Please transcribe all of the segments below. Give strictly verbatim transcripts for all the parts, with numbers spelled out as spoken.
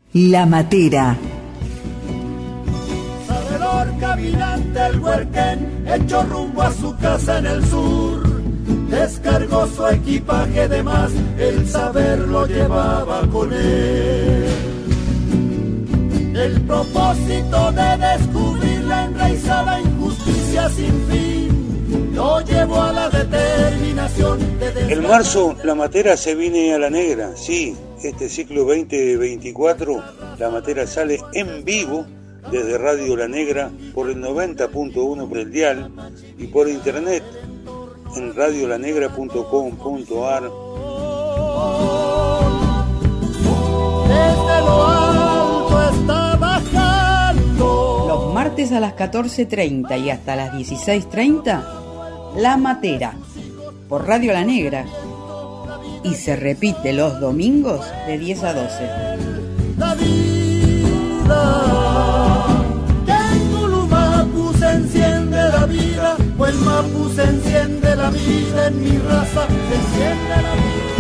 La Matera. Sabedor caminante el huerquén, hecho rumbo a su casa en el sur. Descargó su equipaje de más, el saber lo llevaba con él. El propósito de descubrir la enraizada injusticia sin fin lo llevó a la determinación de... En marzo, La Matera se viene a la negra, sí. Este ciclo veinte veinticuatro, La Matera sale en vivo desde Radio La Negra por el noventa punto uno por el dial y por internet en radio la negra punto com punto a r. Desde lo alto está bajando. Los martes a las catorce treinta y hasta las dieciséis treinta, La Matera por Radio La Negra. Y se repite los domingos de diez a doce. La vida, que en Gulumapu se enciende la vida, o el Mapu se enciende la vida, en mi raza se enciende la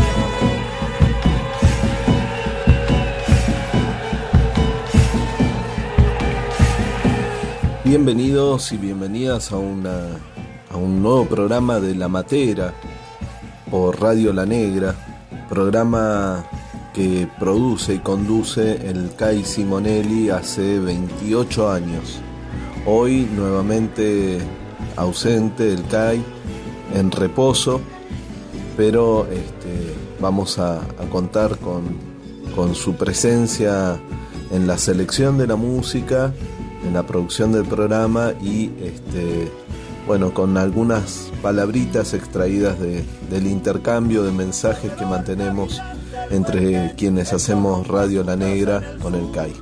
vida. Bienvenidos y bienvenidas a, una, a un nuevo programa de La Matera por Radio La Negra, programa que produce y conduce el C A I Simonelli hace veintiocho años. Hoy nuevamente ausente el C A I, en reposo, pero este, vamos a, a contar con, con su presencia en la selección de la música, en la producción del programa y este, bueno, con algunas palabritas extraídas de, del intercambio de mensajes que mantenemos entre quienes hacemos Radio La Negra con el C A I.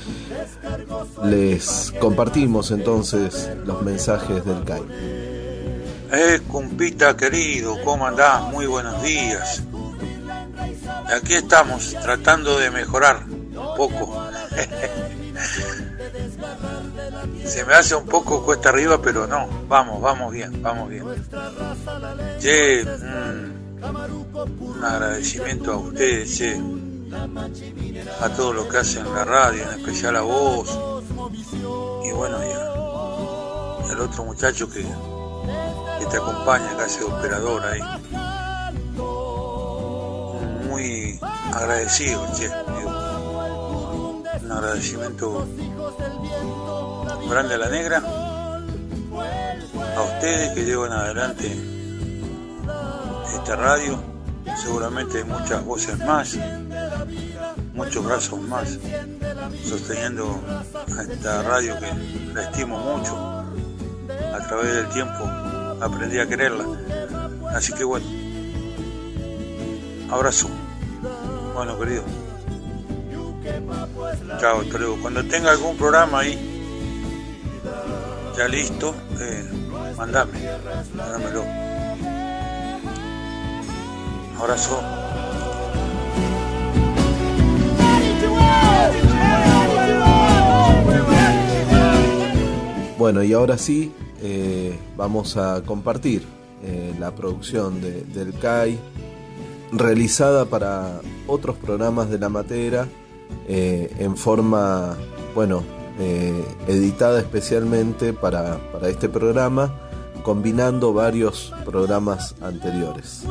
Les compartimos entonces los mensajes del C A I. Eh, compita querido, ¿cómo andás? Muy buenos días. Aquí estamos, tratando de mejorar un poco. Se me hace un poco cuesta arriba, pero no, vamos, vamos bien, vamos bien. Che, mm, un agradecimiento a ustedes, che, a todo lo que hacen en la radio, en especial a vos, y bueno, y al otro muchacho que, que te acompaña, que hace de operador ahí. Muy agradecido, che, un agradecimiento grande a La Negra, a ustedes que llevan adelante esta radio, seguramente muchas voces más, muchos brazos más, sosteniendo a esta radio que la estimo mucho. A través del tiempo aprendí a quererla, así que bueno, abrazo. Bueno, querido, chao, hasta luego. Cuando tenga algún programa ahí ya listo, eh, mandame, mándamelo. Abrazo. Bueno, y ahora sí, eh, vamos a compartir eh, la producción de, del C A I, realizada para otros programas de La Matera, eh, en forma, bueno, Eh, editada especialmente para, para este programa, combinando varios programas anteriores.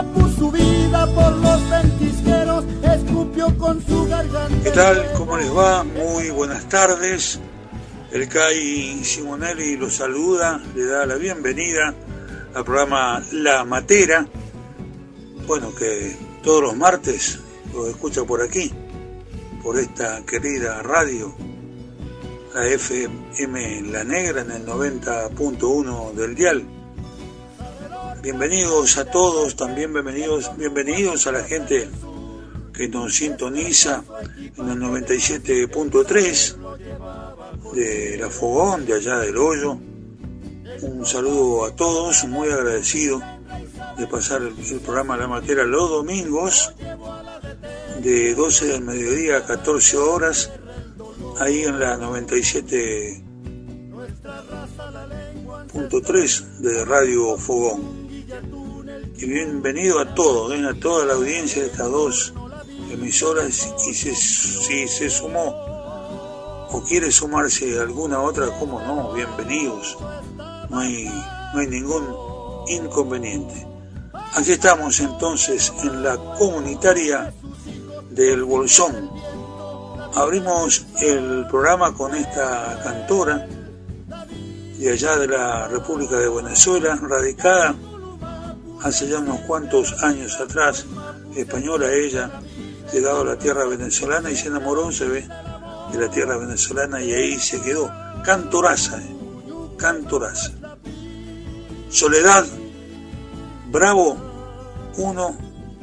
¿Qué tal? ¿Cómo les va? Muy buenas tardes. El C A I Simonelli los saluda, le da la bienvenida al programa La Matera, bueno, que todos los martes lo escucha por aquí, por esta querida radio, la F M La Negra en el noventa punto uno del dial. Bienvenidos a todos, también bienvenidos, bienvenidos a la gente que nos sintoniza en el noventa y siete punto tres de La Fogón, de allá del Hoyo. Un saludo a todos, muy agradecido de pasar el, el programa La Matera los domingos de doce del mediodía a catorce horas, ahí en la noventa y siete punto tres de Radio Fogón. Y bienvenido a todos, ¿eh? A toda la audiencia de estas dos emisoras, y se, si se sumó o quiere sumarse a alguna otra, cómo no, bienvenidos, no hay, no hay ningún inconveniente. Aquí estamos entonces en la comunitaria del Bolsón. Abrimos el programa con esta cantora de allá de la República de Venezuela, radicada hace ya unos cuantos años atrás, española ella, llegado a la tierra venezolana y se enamoró, se ve, de la tierra venezolana y ahí se quedó. Cantoraza, eh, cantoraza. Soledad Bravo, uno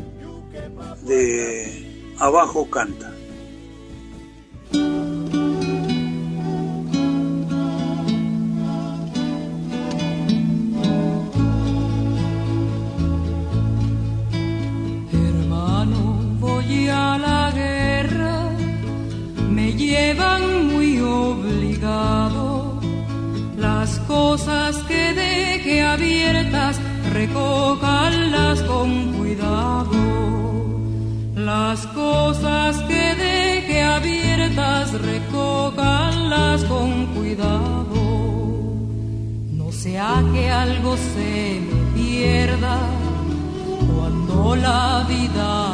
de Abajo Canta. A la guerra me llevan muy obligado, las cosas que deje abiertas recójanlas con cuidado, las cosas que deje abiertas recójanlas con cuidado, no sea que algo se me pierda cuando la vida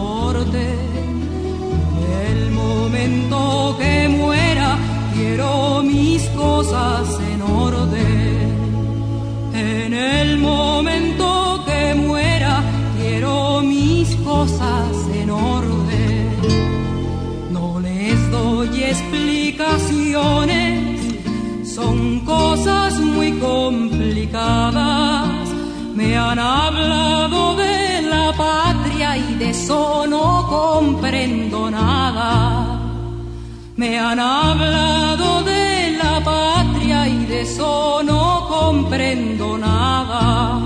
en el momento que muera quiero mis cosas en orden. En el momento que muera quiero mis cosas en orden. No les doy explicaciones, son cosas muy complicadas. Me han hablado de la patria y de eso no comprendo nada. Me han hablado de la patria y de eso no comprendo nada.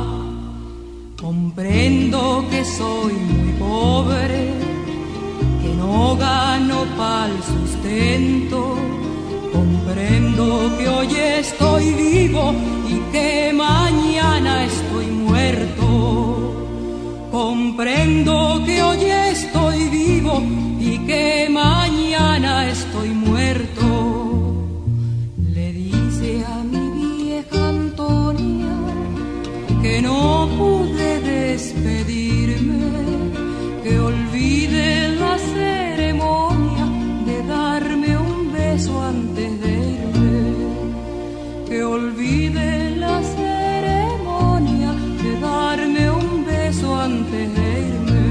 Comprendo que soy muy pobre, que no gano pa'l sustento. Comprendo que hoy estoy vivo y que mañana estoy muerto. Comprendo que hoy estoy vivo y que mañana estoy muerto. Le dice a mi vieja Antonia que no pude despedirme, que olvide la ceremonia de darme un beso antes de irme, que olvide la ceremonia de darme un beso antes de irme,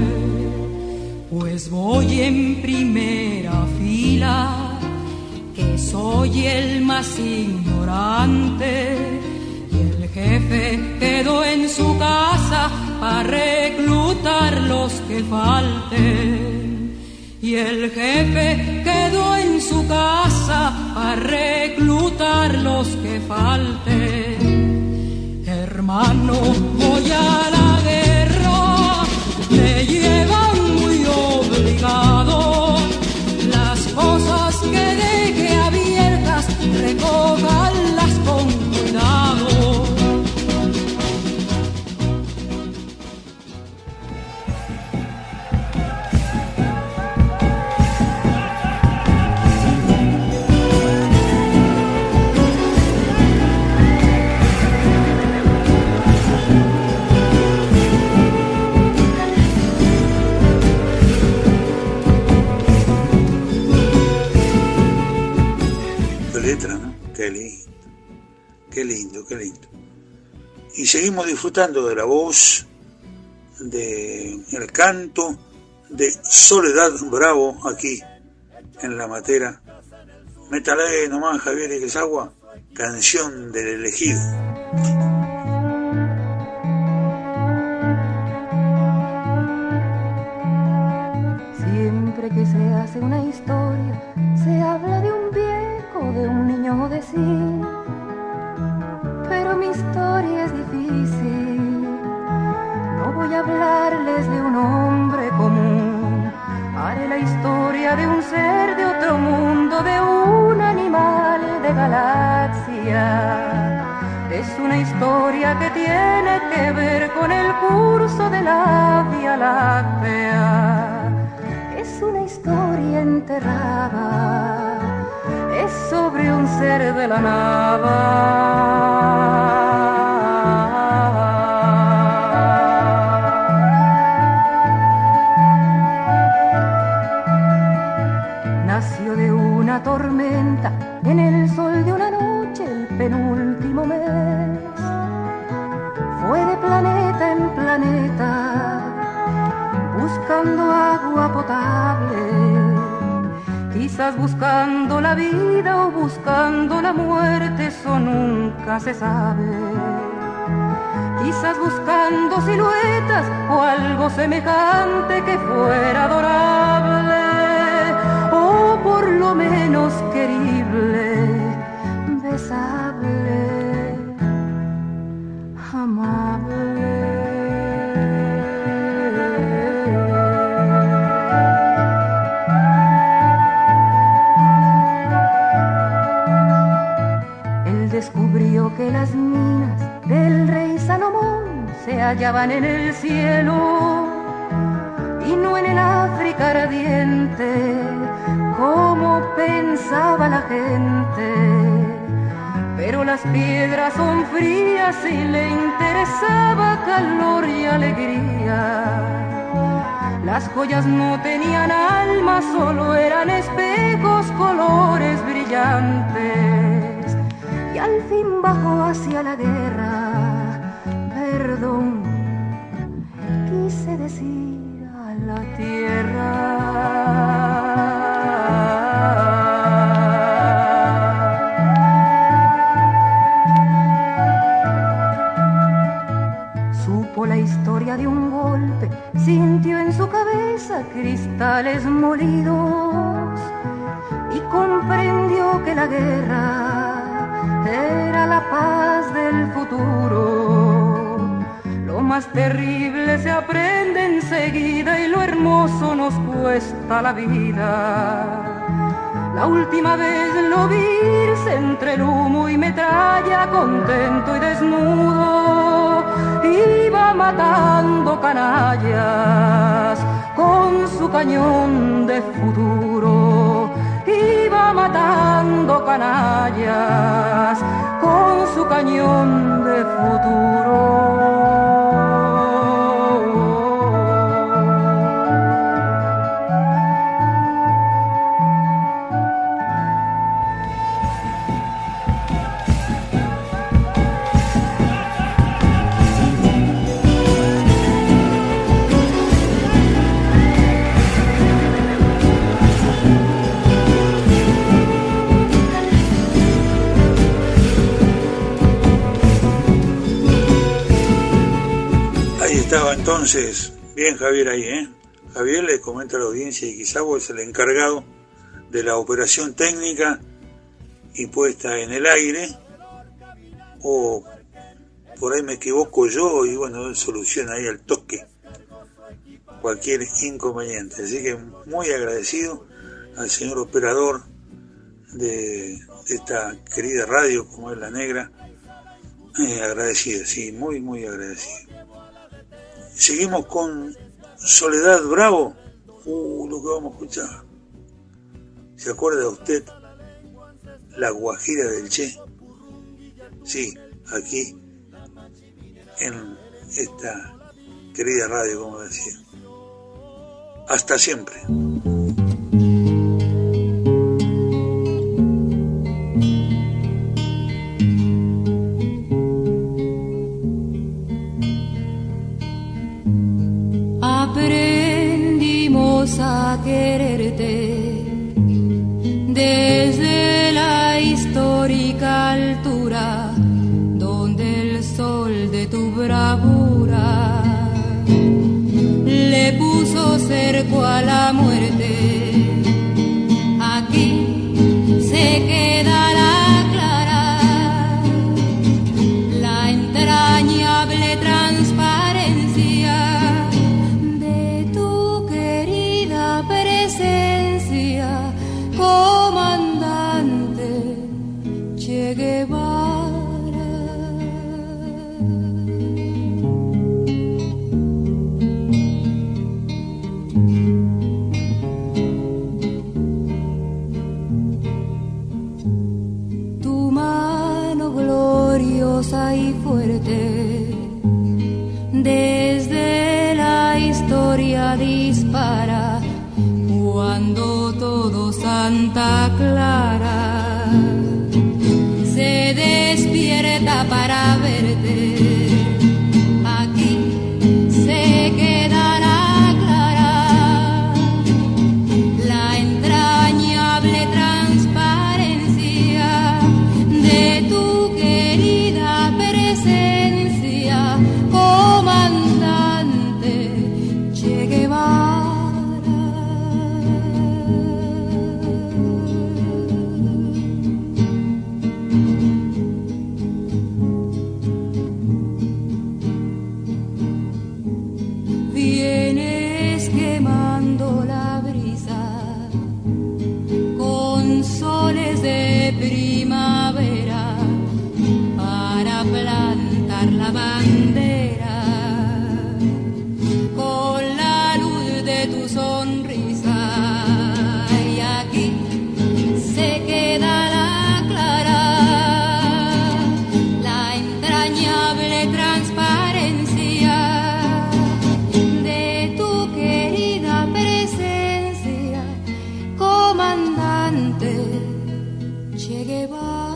pues voy en primera fila, que soy el más ignorante, y el jefe quedó en su casa para reclutar los que falten, y el jefe quedó en su casa para reclutar los que falten. Hermano, voy a la guerra, me llevan muy obligado, las cosas que deje abiertas recójanlas con cuidado. Qué lindo, qué lindo, qué lindo. Y seguimos disfrutando de la voz, de el canto de Soledad Bravo aquí en La Matera. Métale nomás, Javier Iglesiagua, Canción del Elegido. Siempre que se hace una historia, se habla de un viejo, de un niño de sí, pero mi historia es difícil. No voy a hablarles de un hombre común, haré la historia de un ser de otro mundo, de un animal de galaxia. Es una historia que tiene que ver con el curso de la Vía Láctea. Es historia enterrada es sobre un ser de la nada. Nació de una tormenta en el sol de una noche el penúltimo mes. Fue de planeta en planeta buscando agua potable, quizás buscando la vida o buscando la muerte, eso nunca se sabe. Quizás buscando siluetas o algo semejante que fuera adorable o por lo menos querible, besable, amable. Descubrió que las minas del rey Salomón se hallaban en el cielo y no en el África ardiente, como pensaba la gente. Pero las piedras son frías y le interesaba calor y alegría. Las joyas no tenían alma, solo eran espejos, colores brillantes. Y al fin bajó hacia la guerra, perdón, quise decir a la tierra. Supo la historia de un golpe, sintió en su cabeza cristales molidos y comprendió que la guerra era la paz del futuro. Lo más terrible se aprende enseguida y lo hermoso nos cuesta la vida. La última vez lo vi irse entre el humo y metralla, contento y desnudo, iba matando canallas con su cañón de futuro. Iba matando canallas con su cañón de futuro. Estaba entonces, bien Javier ahí, ¿eh? Javier le comenta a la audiencia y quizá vos es el encargado de la operación técnica y puesta en el aire, o por ahí me equivoco yo y bueno, soluciona ahí al toque cualquier inconveniente. Así que muy agradecido al señor operador de, de esta querida radio como es La Negra, eh, agradecido, sí, muy muy agradecido. Seguimos con Soledad Bravo. Uh, lo que vamos a escuchar. ¿Se acuerda usted? La Guajira del Che. Sí, aquí en esta querida radio, como decía. Hasta siempre. A quererte desde la histórica altura donde el sol de tu bravura le puso cerco a la muerte. Aquí se quedará clara la entrañable transparencia de tu querida presencia, comandante Che Guevara. poderosa y fuerte. Desde la historia dispara cuando todo Santa Clara se despierta para verte. Aquí se quedará clara la entrañable transparencia de tu querida presencia, comandante Che Guevara. Vienes quemando la brisa con soles de primavera para plantar la bandera con la luz de tu sonrisa. Y aquí se queda la clara la entrañable transparencia de tu querida presencia, comandante Che Guevara.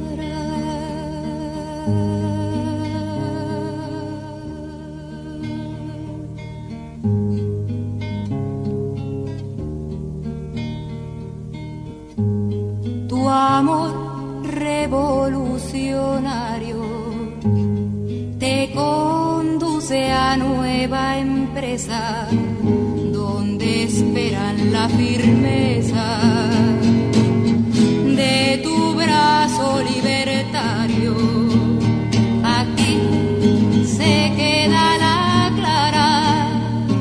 Tu amor revolucionario te conduce a nueva empresa donde esperan la firmeza de tu brazo libertario. Aquí se queda la clara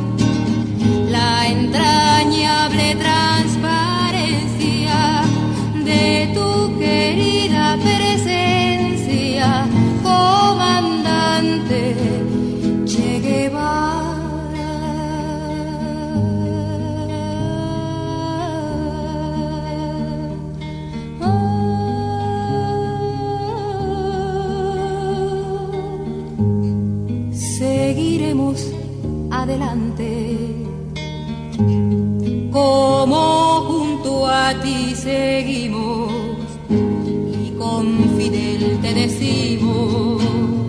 la entrañable transparencia de tu querida presencia, comandante Che Guevara. Seguiremos adelante como junto a ti seguimos y con Fidel te decimos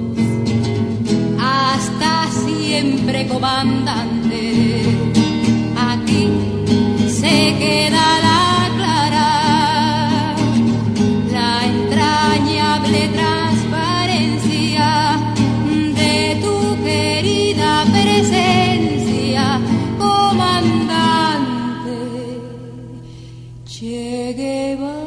hasta siempre, comandante. Aquí se queda la clara la entrañable transparencia de tu querida presencia, comandante Che Guevara.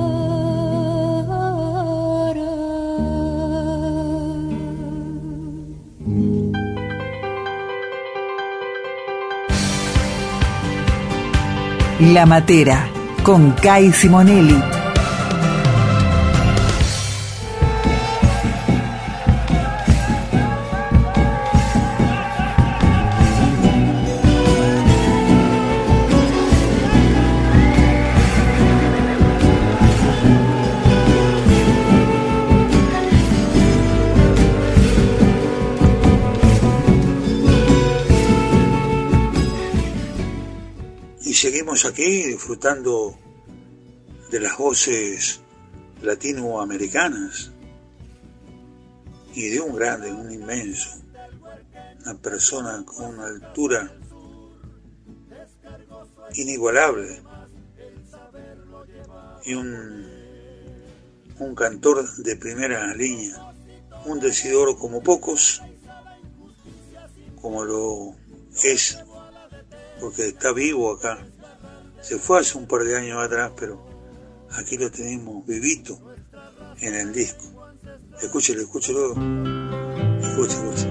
La Matera, con Kai Simonelli. Seguimos aquí disfrutando de las voces latinoamericanas y de un grande, un inmenso, una persona con una altura inigualable y un, un cantor de primera línea, un decidor como pocos, como lo es, porque está vivo acá. Se fue hace un par de años atrás, pero aquí lo tenemos vivito en el disco. Escúchelo, escúchelo. Escuche, escuche.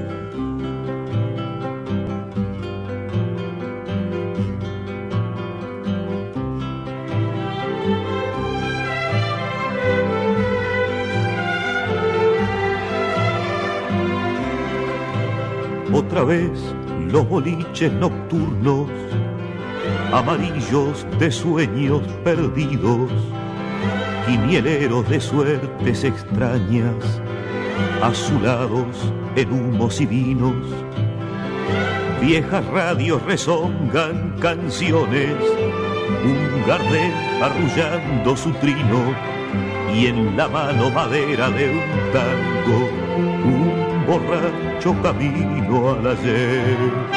Otra vez los boliches nocturnos, amarillos de sueños perdidos, quinieleros de suertes extrañas, azulados en humos y vinos. Viejas radios rezongan canciones, un Gardel arrullando su trino, y en la mano madera de un tango, un borracho camino al ayer.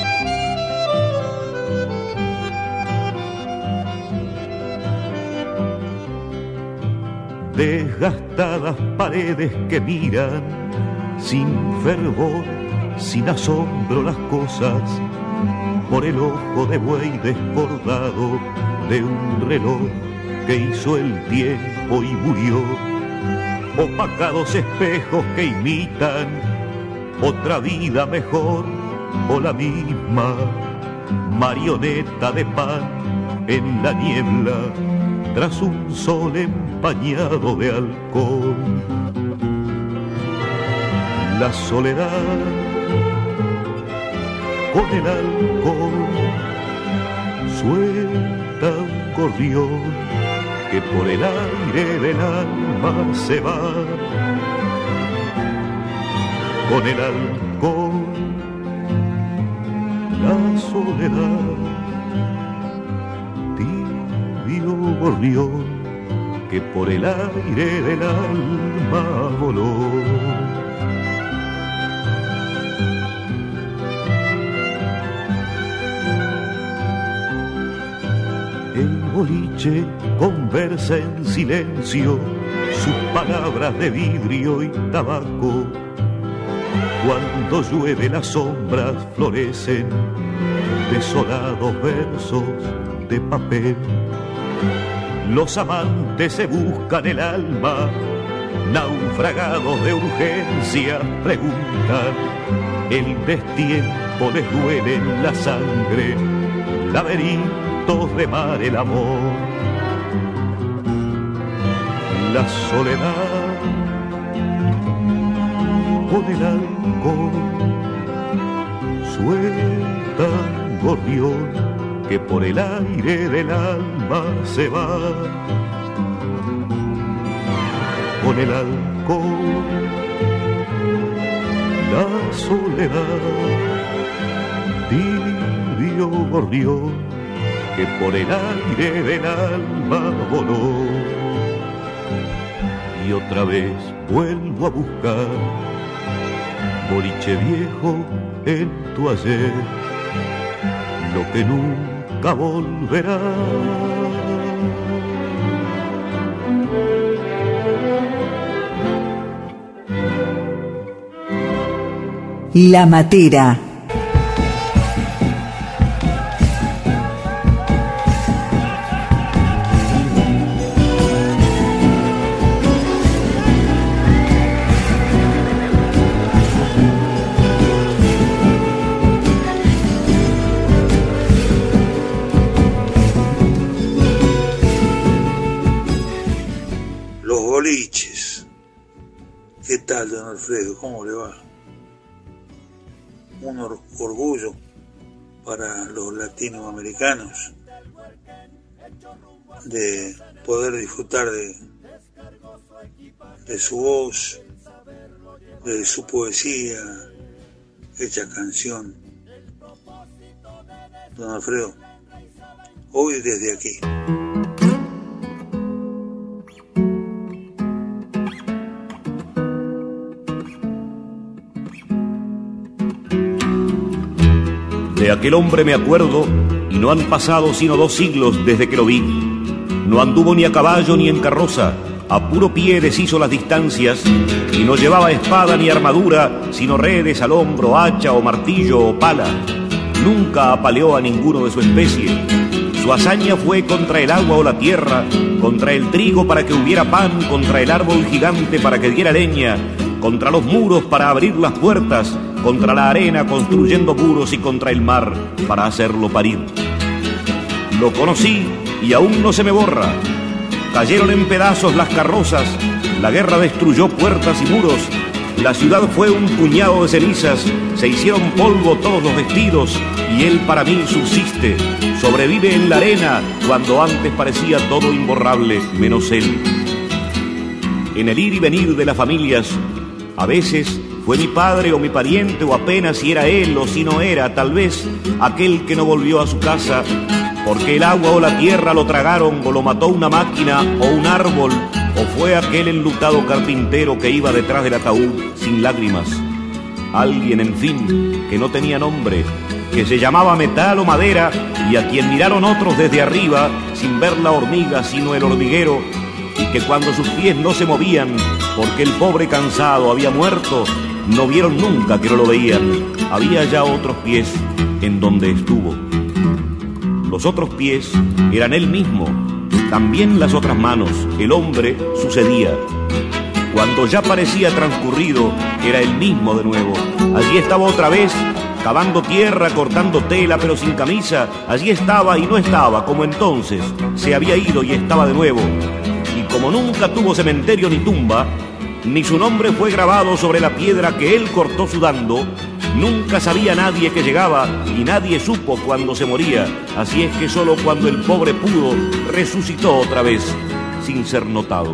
Desgastadas paredes que miran sin fervor, sin asombro las cosas, por el ojo de buey desbordado de un reloj que hizo el tiempo y murió. Opacados espejos que imitan otra vida mejor o la misma, marioneta de pan en la niebla tras un sol empañado de alcohol. La soledad con el alcohol suelta un gorrión que por el aire del alma se va. Con el alcohol la soledad, tibio gorrión que por el aire del alma voló. El boliche conversa en silencio sus palabras de vidrio y tabaco. Cuando llueve las sombras florecen desolados versos de papel. Los amantes se buscan el alma, naufragados de urgencia preguntan. El destiempo les duele en la sangre, laberintos de mar el amor. La soledad con el alcohol suelta un gorrión que por el aire del alma se va. Con el alcohol la soledad, tibio gorrión que por el aire del alma voló. Y otra vez vuelvo a buscar boliche viejo en tu ayer, lo que nunca volverá. La Matera. ¿Qué tal, don Alfredo? ¿Cómo le va? Un or- orgullo para los latinoamericanos de poder disfrutar de, de su voz, de su poesía hecha canción. Don Alfredo, hoy desde aquí. De aquel hombre me acuerdo, y no han pasado sino dos siglos desde que lo vi. No anduvo ni a caballo ni en carroza, a puro pie deshizo las distancias, y no llevaba espada ni armadura, sino redes al hombro, hacha o martillo o pala. Nunca apaleó a ninguno de su especie. Su hazaña fue contra el agua o la tierra, contra el trigo para que hubiera pan, contra el árbol gigante para que diera leña, contra los muros para abrir las puertas, contra la arena construyendo muros y contra el mar para hacerlo parir. Lo conocí y aún no se me borra. Cayeron en pedazos las carrozas, la guerra destruyó puertas y muros, la ciudad fue un puñado de cenizas, se hicieron polvo todos los vestidos y él para mí subsiste, sobrevive en la arena cuando antes parecía todo imborrable menos él. En el ir y venir de las familias, A veces fue mi padre o mi pariente, o apenas si era él o si no era, tal vez aquel que no volvió a su casa porque el agua o la tierra lo tragaron, o lo mató una máquina o un árbol, o fue aquel enlutado carpintero que iba detrás del ataúd sin lágrimas. Alguien, en fin, que no tenía nombre, que se llamaba metal o madera, y a quien miraron otros desde arriba sin ver la hormiga sino el hormiguero, y que cuando sus pies no se movían porque el pobre cansado había muerto, no vieron nunca que no lo veían. Había ya otros pies en donde estuvo. Los otros pies eran él mismo, también las otras manos, el hombre sucedía. Cuando ya parecía transcurrido, era el mismo de nuevo. Allí estaba otra vez, cavando tierra, cortando tela, pero sin camisa. Allí estaba y no estaba, como entonces. Se había ido y estaba de nuevo. Y como nunca tuvo cementerio ni tumba, ni su nombre fue grabado sobre la piedra que él cortó sudando, nunca sabía nadie que llegaba y nadie supo cuando se moría. Así es que solo cuando el pobre pudo, resucitó otra vez, sin ser notado.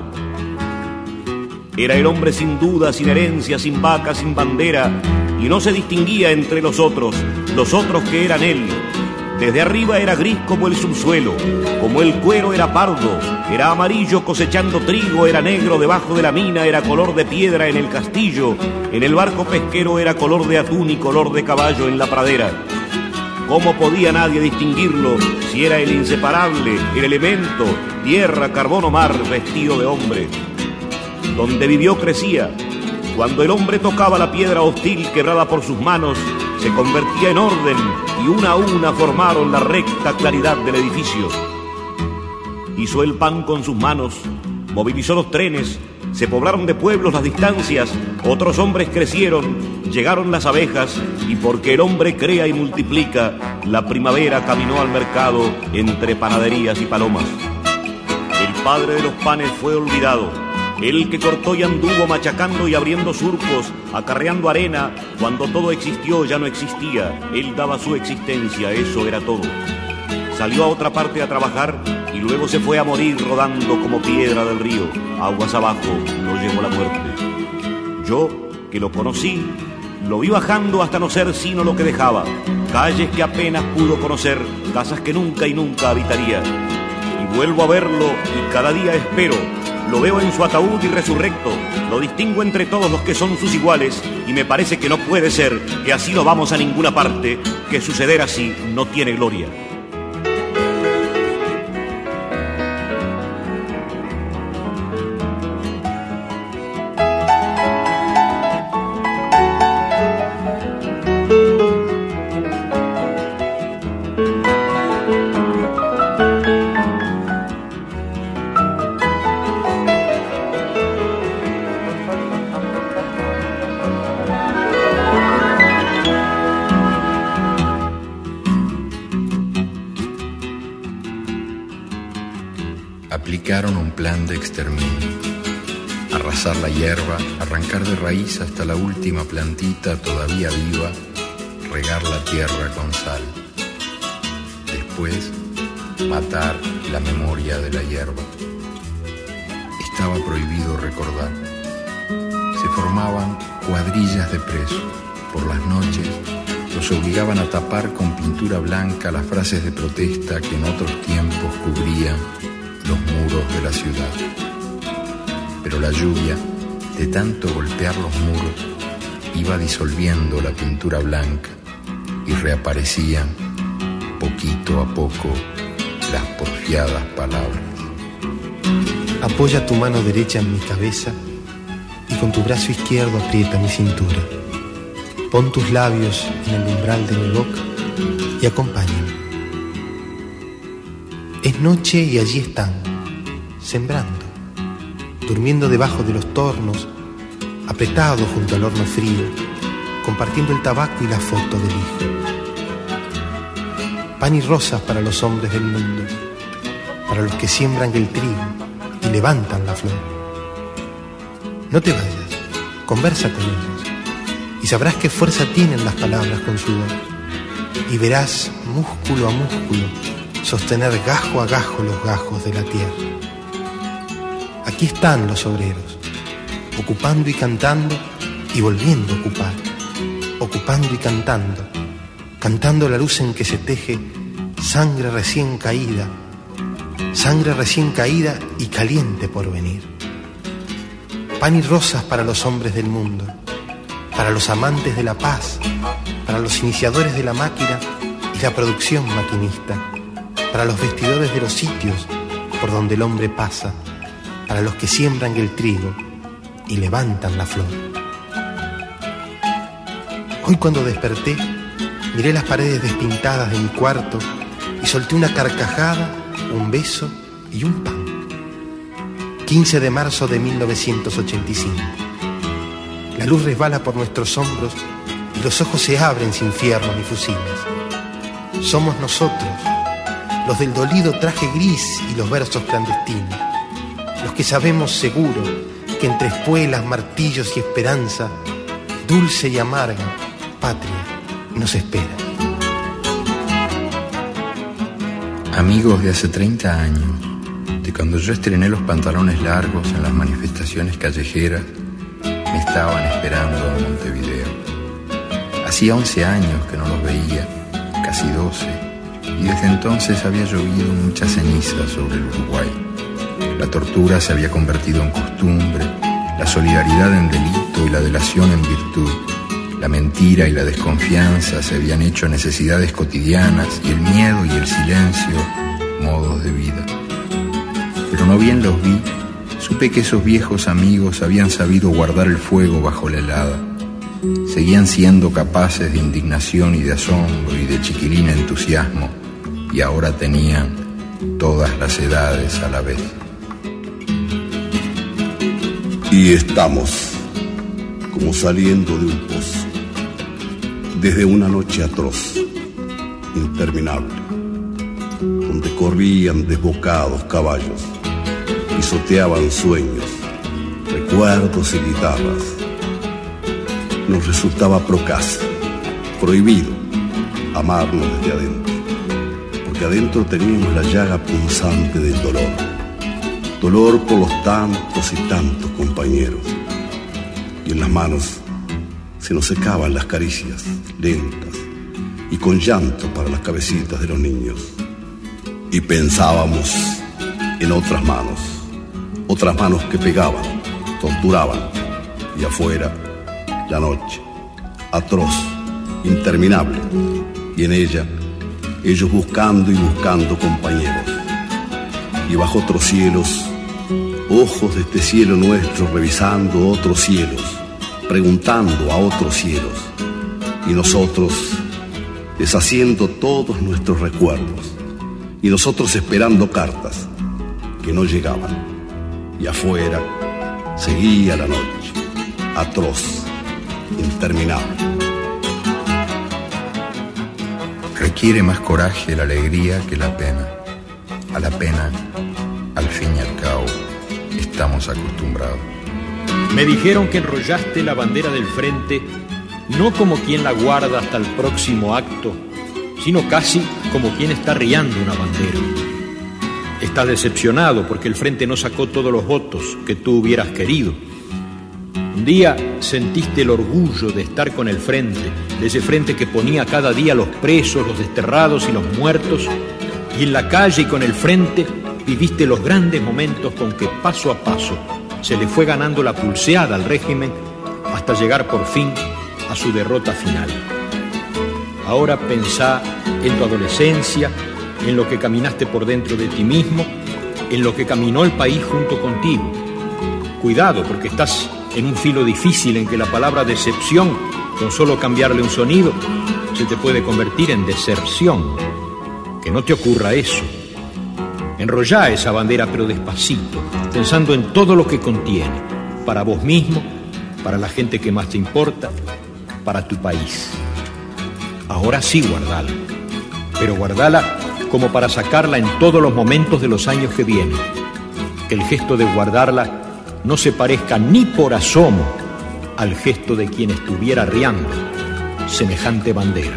Era el hombre sin duda, sin herencia, sin vaca, sin bandera, y no se distinguía entre los otros, los otros que eran él. Desde arriba era gris como el subsuelo, como el cuero era pardo, era amarillo cosechando trigo, era negro debajo de la mina, era color de piedra en el castillo, en el barco pesquero era color de atún y color de caballo en la pradera. ¿Cómo podía nadie distinguirlo si era el inseparable, el elemento, tierra, carbón o mar, vestido de hombre? Donde vivió crecía. Cuando el hombre tocaba la piedra hostil quebrada por sus manos, se convertía en orden y una a una formaron la recta claridad del edificio. Hizo el pan con sus manos, movilizó los trenes, se poblaron de pueblos las distancias, otros hombres crecieron, llegaron las abejas, y porque el hombre crea y multiplica, la primavera caminó al mercado entre panaderías y palomas. El padre de los panes fue olvidado, el que cortó y anduvo machacando y abriendo surcos, acarreando arena, cuando todo existió ya no existía, él daba su existencia, eso era todo. Salió a otra parte a trabajar y luego se fue a morir rodando como piedra del río, aguas abajo lo llevó la muerte. Yo, que lo conocí, lo vi bajando hasta no ser sino lo que dejaba, calles que apenas pudo conocer, casas que nunca y nunca habitaría. Y vuelvo a verlo y cada día espero. Lo veo en su ataúd y resurrecto, lo distingo entre todos los que son sus iguales, y me parece que no puede ser, que así no vamos a ninguna parte, que suceder así no tiene gloria. Aplicaron un plan de exterminio: arrasar la hierba, arrancar de raíz hasta la última plantita todavía viva, regar la tierra con sal. Después, matar la memoria de la hierba. Estaba prohibido recordar. Se formaban cuadrillas de presos. Por las noches, los obligaban a tapar con pintura blanca las frases de protesta que en otros tiempos cubrían los muros de la ciudad. Pero la lluvia, de tanto golpear los muros, iba disolviendo la pintura blanca y reaparecían, poquito a poco, las porfiadas palabras. Apoya tu mano derecha en mi cabeza y con tu brazo izquierdo aprieta mi cintura. Pon tus labios en el umbral de mi boca y acompáñame. Es noche y allí están, sembrando, durmiendo debajo de los tornos, apretados junto al horno frío, compartiendo el tabaco y la foto del hijo. Pan y rosas para los hombres del mundo, para los que siembran el trigo y levantan la flor. No te vayas, conversa con ellos y sabrás qué fuerza tienen las palabras con sudor, y verás músculo a músculo sostener gajo a gajo los gajos de la tierra. Aquí están los obreros, ocupando y cantando y volviendo a ocupar, ocupando y cantando, cantando la luz en que se teje sangre recién caída, sangre recién caída y caliente por venir. Pan y rosas para los hombres del mundo, para los amantes de la paz, para los iniciadores de la máquina y la producción maquinista, para los vestidores de los sitios por donde el hombre pasa, para los que siembran el trigo y levantan la flor. Hoy cuando desperté, miré las paredes despintadas de mi cuarto y solté una carcajada, un beso y un pan. quince de marzo de mil novecientos ochenta y cinco. La luz resbala por nuestros hombros y los ojos se abren sin fierros ni fusiles. Somos nosotros, los del dolido traje gris y los versos clandestinos, los que sabemos seguro que entre espuelas, martillos y esperanza, dulce y amarga patria nos espera. Amigos de hace treinta años, de cuando yo estrené los pantalones largos en las manifestaciones callejeras, me estaban esperando en Montevideo. Hacía once años que no los veía, casi doce, y desde entonces había llovido mucha ceniza sobre el Uruguay. La tortura se había convertido en costumbre, la solidaridad en delito y la delación en virtud. La mentira y la desconfianza se habían hecho necesidades cotidianas y el miedo y el silencio modos de vida. Pero no bien los vi, supe que esos viejos amigos habían sabido guardar el fuego bajo la helada. Seguían siendo capaces de indignación y de asombro y de chiquilín entusiasmo, y ahora tenían todas las edades a la vez. Y estamos como saliendo de un pozo, desde una noche atroz, interminable, donde corrían desbocados caballos, pisoteaban sueños, recuerdos y guitarras. Nos resultaba procaz, prohibido, amarnos desde adentro, porque adentro teníamos la llaga punzante del dolor, dolor por los tantos y tantos compañeros, y en las manos se nos secaban las caricias lentas y con llanto para las cabecitas de los niños, y pensábamos en otras manos, otras manos que pegaban, torturaban, y afuera la noche, atroz, interminable, y en ella ellos buscando y buscando compañeros, y bajo otros cielos, ojos de este cielo nuestro revisando otros cielos, preguntando a otros cielos, y nosotros deshaciendo todos nuestros recuerdos, y nosotros esperando cartas que no llegaban, y afuera seguía la noche, atroz, interminable. Requiere más coraje la alegría que la pena. A la pena, al fin y al cabo, estamos acostumbrados. Me dijeron que enrollaste la bandera del frente no como quien la guarda hasta el próximo acto, sino casi como quien está arriando una bandera. Estás decepcionado porque el frente no sacó todos los votos que tú hubieras querido. Un día sentiste el orgullo de estar con el frente, de ese frente que ponía cada día los presos, los desterrados y los muertos, y en la calle y con el frente viviste los grandes momentos con que paso a paso se le fue ganando la pulseada al régimen hasta llegar por fin a su derrota final. Ahora pensá en tu adolescencia, en lo que caminaste por dentro de ti mismo, en lo que caminó el país junto contigo. Cuidado, porque estás en un filo difícil en que la palabra decepción, con solo cambiarle un sonido, se te puede convertir en deserción. Que no te ocurra eso. Enrollá esa bandera, pero despacito, pensando en todo lo que contiene, para vos mismo, para la gente que más te importa, para tu país. Ahora sí guardala, pero guardala como para sacarla en todos los momentos de los años que vienen. Que el gesto de guardarla no se parezca ni por asomo al gesto de quien estuviera arriando semejante bandera.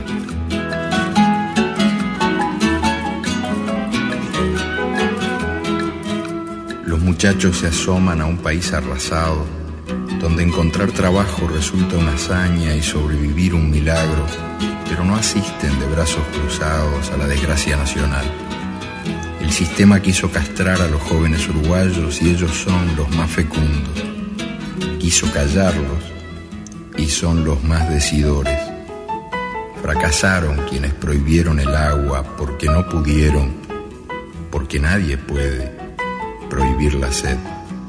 Los muchachos se asoman a un país arrasado donde encontrar trabajo resulta una hazaña y sobrevivir un milagro, pero no asisten de brazos cruzados a la desgracia nacional. El sistema quiso castrar a los jóvenes uruguayos y ellos son los más fecundos. Quiso callarlos y son los más decidores. Fracasaron quienes prohibieron el agua porque no pudieron, porque nadie puede prohibir la sed.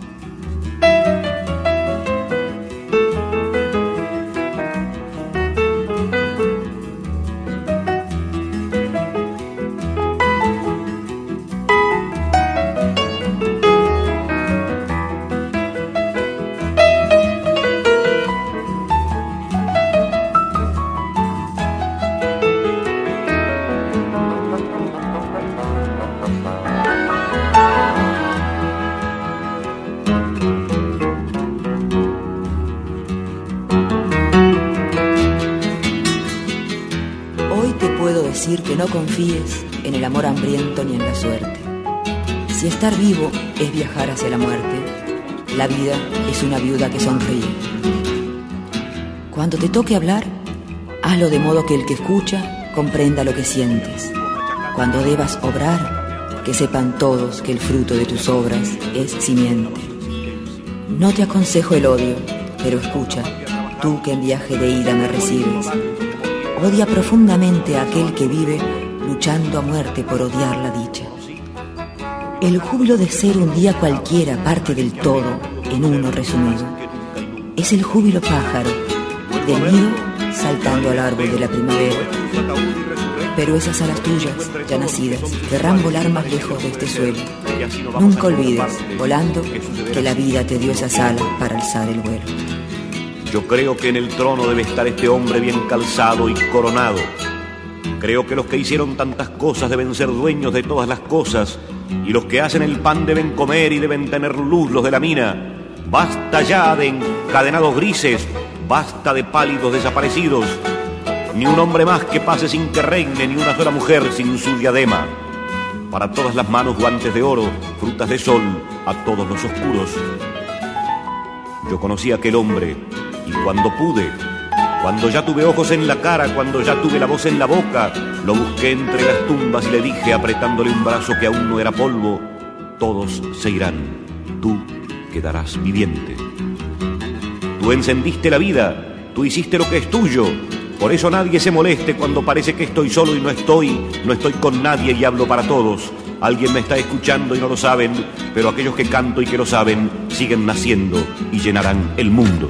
No confíes en el amor hambriento ni en la suerte. Si estar vivo es viajar hacia la muerte, la vida es una viuda que sonríe. Cuando te toque hablar, hazlo de modo que el que escucha comprenda lo que sientes. Cuando debas obrar, que sepan todos que el fruto de tus obras es simiente. No te aconsejo el odio, pero escucha, tú que en viaje de ida me recibes. Odia profundamente a aquel que vive luchando a muerte por odiar la dicha. El júbilo de ser un día cualquiera parte del todo en uno resumido. Es el júbilo pájaro, del nido saltando al árbol de la primavera. Pero esas alas tuyas, ya nacidas, querrán volar más lejos de este suelo. Nunca olvides, volando, que la vida te dio esas alas para alzar el vuelo. Yo creo que en el trono debe estar este hombre bien calzado y coronado. Creo que los que hicieron tantas cosas deben ser dueños de todas las cosas, y los que hacen el pan deben comer y deben tener luz los de la mina. Basta ya de encadenados grises, basta de pálidos desaparecidos. Ni un hombre más que pase sin que reine, ni una sola mujer sin su diadema. Para todas las manos guantes de oro, frutas de sol a todos los oscuros. Yo conocí a aquel hombre, y cuando pude, cuando ya tuve ojos en la cara, cuando ya tuve la voz en la boca, lo busqué entre las tumbas y le dije, apretándole un brazo que aún no era polvo: todos se irán, tú quedarás viviente. Tú encendiste la vida, tú hiciste lo que es tuyo, por eso nadie se moleste cuando parece que estoy solo y no estoy, no estoy con nadie y hablo para todos. Alguien me está escuchando y no lo saben, pero aquellos que canto y que lo saben siguen naciendo y llenarán el mundo.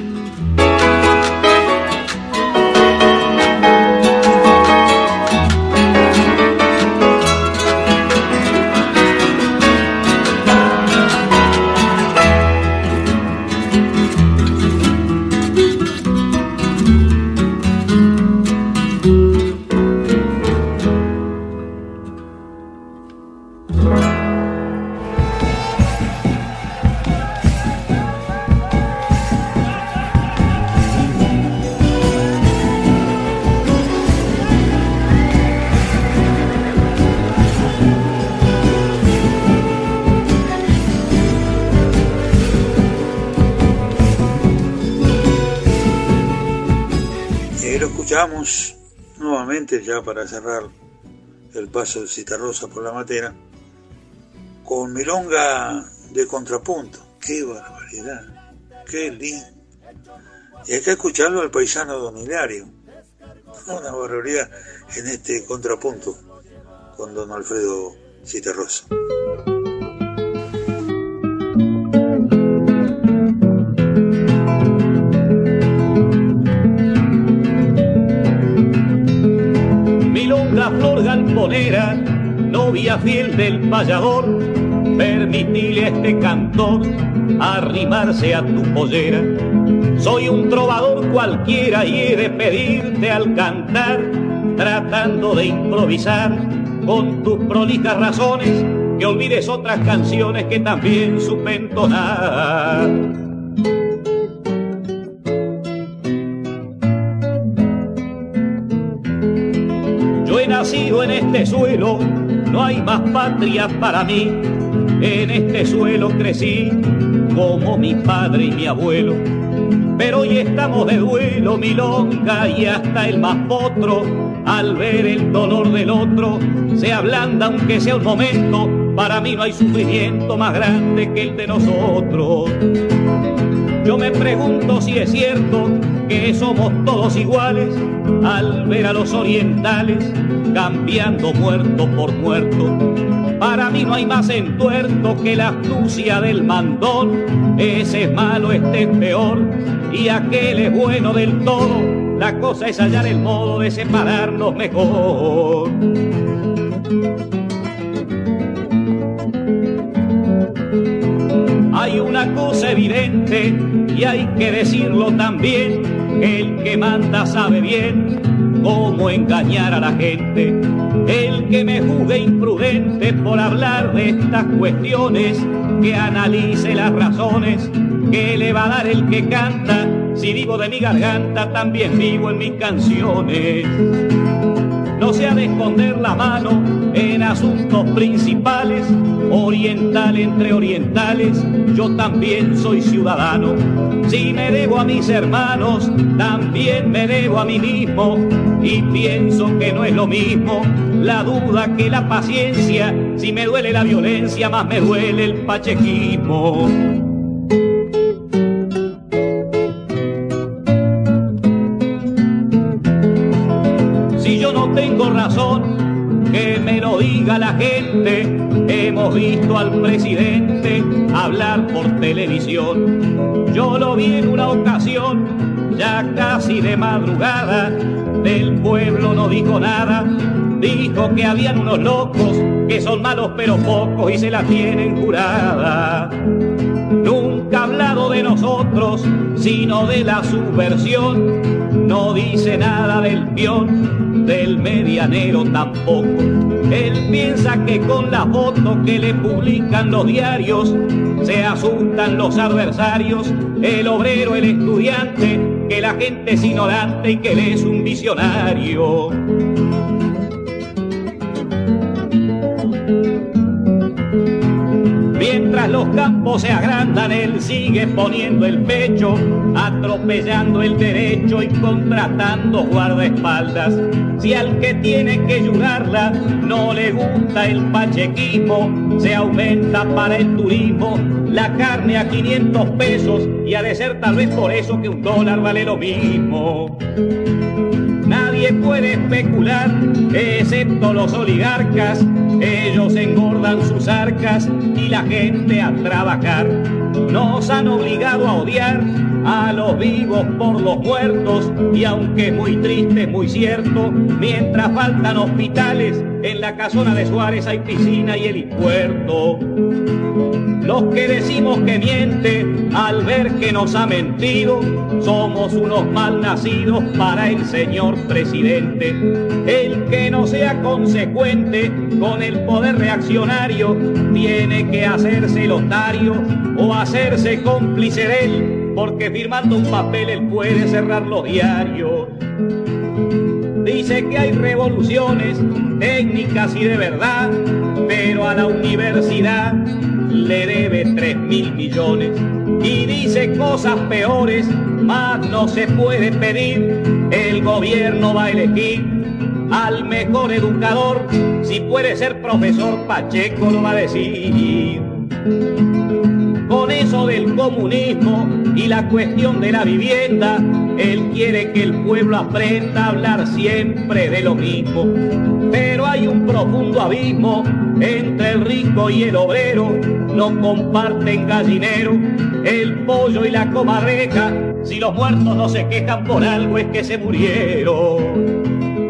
Nuevamente, ya para cerrar el paso de Citarrosa por la Matera, con milonga de contrapunto. ¡Qué barbaridad! ¡Qué lindo! Y hay que escucharlo al paisano don Hilario. Una barbaridad en este contrapunto con don Alfredo Citarrosa. Flor galponera, novia fiel del payador, permitile a este cantor arrimarse a tu pollera. Soy un trovador cualquiera y he de pedirte al cantar, tratando de improvisar con tus prolijas razones, que olvides otras canciones que también supe entonar. Nacido en este suelo, no hay más patria para mí. En este suelo crecí como mi padre y mi abuelo. Pero hoy estamos de duelo, milonga, y hasta el más potro, al ver el dolor del otro, se ablanda aunque sea un momento. Para mí no hay sufrimiento más grande que el de nosotros. Yo me pregunto si es cierto que somos todos iguales al ver a los orientales cambiando muerto por muerto. Para mí no hay más entuerto que la astucia del mandón. Ese es malo, este es peor y aquel es bueno del todo. La cosa es hallar el modo de separarnos mejor. Hay una cosa evidente y hay que decirlo también, el que manda sabe bien cómo engañar a la gente. El que me juzgue imprudente por hablar de estas cuestiones, que analice las razones que le va a dar el que canta. Si vivo de mi garganta, también vivo en mis canciones. No se ha de esconder la mano en asuntos principales. Oriental entre orientales, yo también soy ciudadano. Si me debo a mis hermanos, también me debo a mí mismo. Y pienso que no es lo mismo la duda que la paciencia. Si me duele la violencia, más me duele el pachequismo. Si yo no tengo razón, que me lo diga la gente. Hemos visto al presidente hablar por televisión. Yo lo vi en una ocasión, ya casi de madrugada. Del pueblo no dijo nada, dijo que habían unos locos que son malos pero pocos y se la tienen jurada. Nunca ha hablado de nosotros, sino de la subversión. No dice nada del peón, del medianero tampoco. Él piensa que con la foto que le publican los diarios se asustan los adversarios, el obrero, el estudiante, que la gente es ignorante y que él es un visionario. Mientras los campos se agrandan, él sigue poniendo el pecho, atropellando el derecho y contratando guardaespaldas. Si al que tiene que ayudarla no le gusta el pachequismo, se aumenta para el turismo la carne a quinientos pesos y ha de ser tal vez por eso que un dólar vale lo mismo. Nadie puede especular, excepto los oligarcas. Ellos engordan sus arcas y la gente a trabajar. Nos han obligado a odiar a los vivos por los muertos. Y aunque muy triste, muy cierto, mientras faltan hospitales, en la casona de Suárez hay piscina y helipuerto. Los que decimos que miente al ver que nos ha mentido, somos unos malnacidos para el señor presidente. El que no sea consecuente con el poder reaccionario tiene que hacerse lotario o hacerse cómplice de él, porque firmando un papel él puede cerrar los diarios. Dice que hay revoluciones técnicas y de verdad, pero a la universidad le debe tres mil millones. Y dice cosas peores, más no se puede pedir. El gobierno va a elegir al mejor educador. Si puede ser profesor, Pacheco lo va a decir. Con eso del comunismo y la cuestión de la vivienda, él quiere que el pueblo aprenda a hablar siempre de lo mismo. Pero hay un profundo abismo entre el rico y el obrero. No comparten gallinero, el pollo y la comadreja. Si los muertos no se quejan por algo es que se murieron.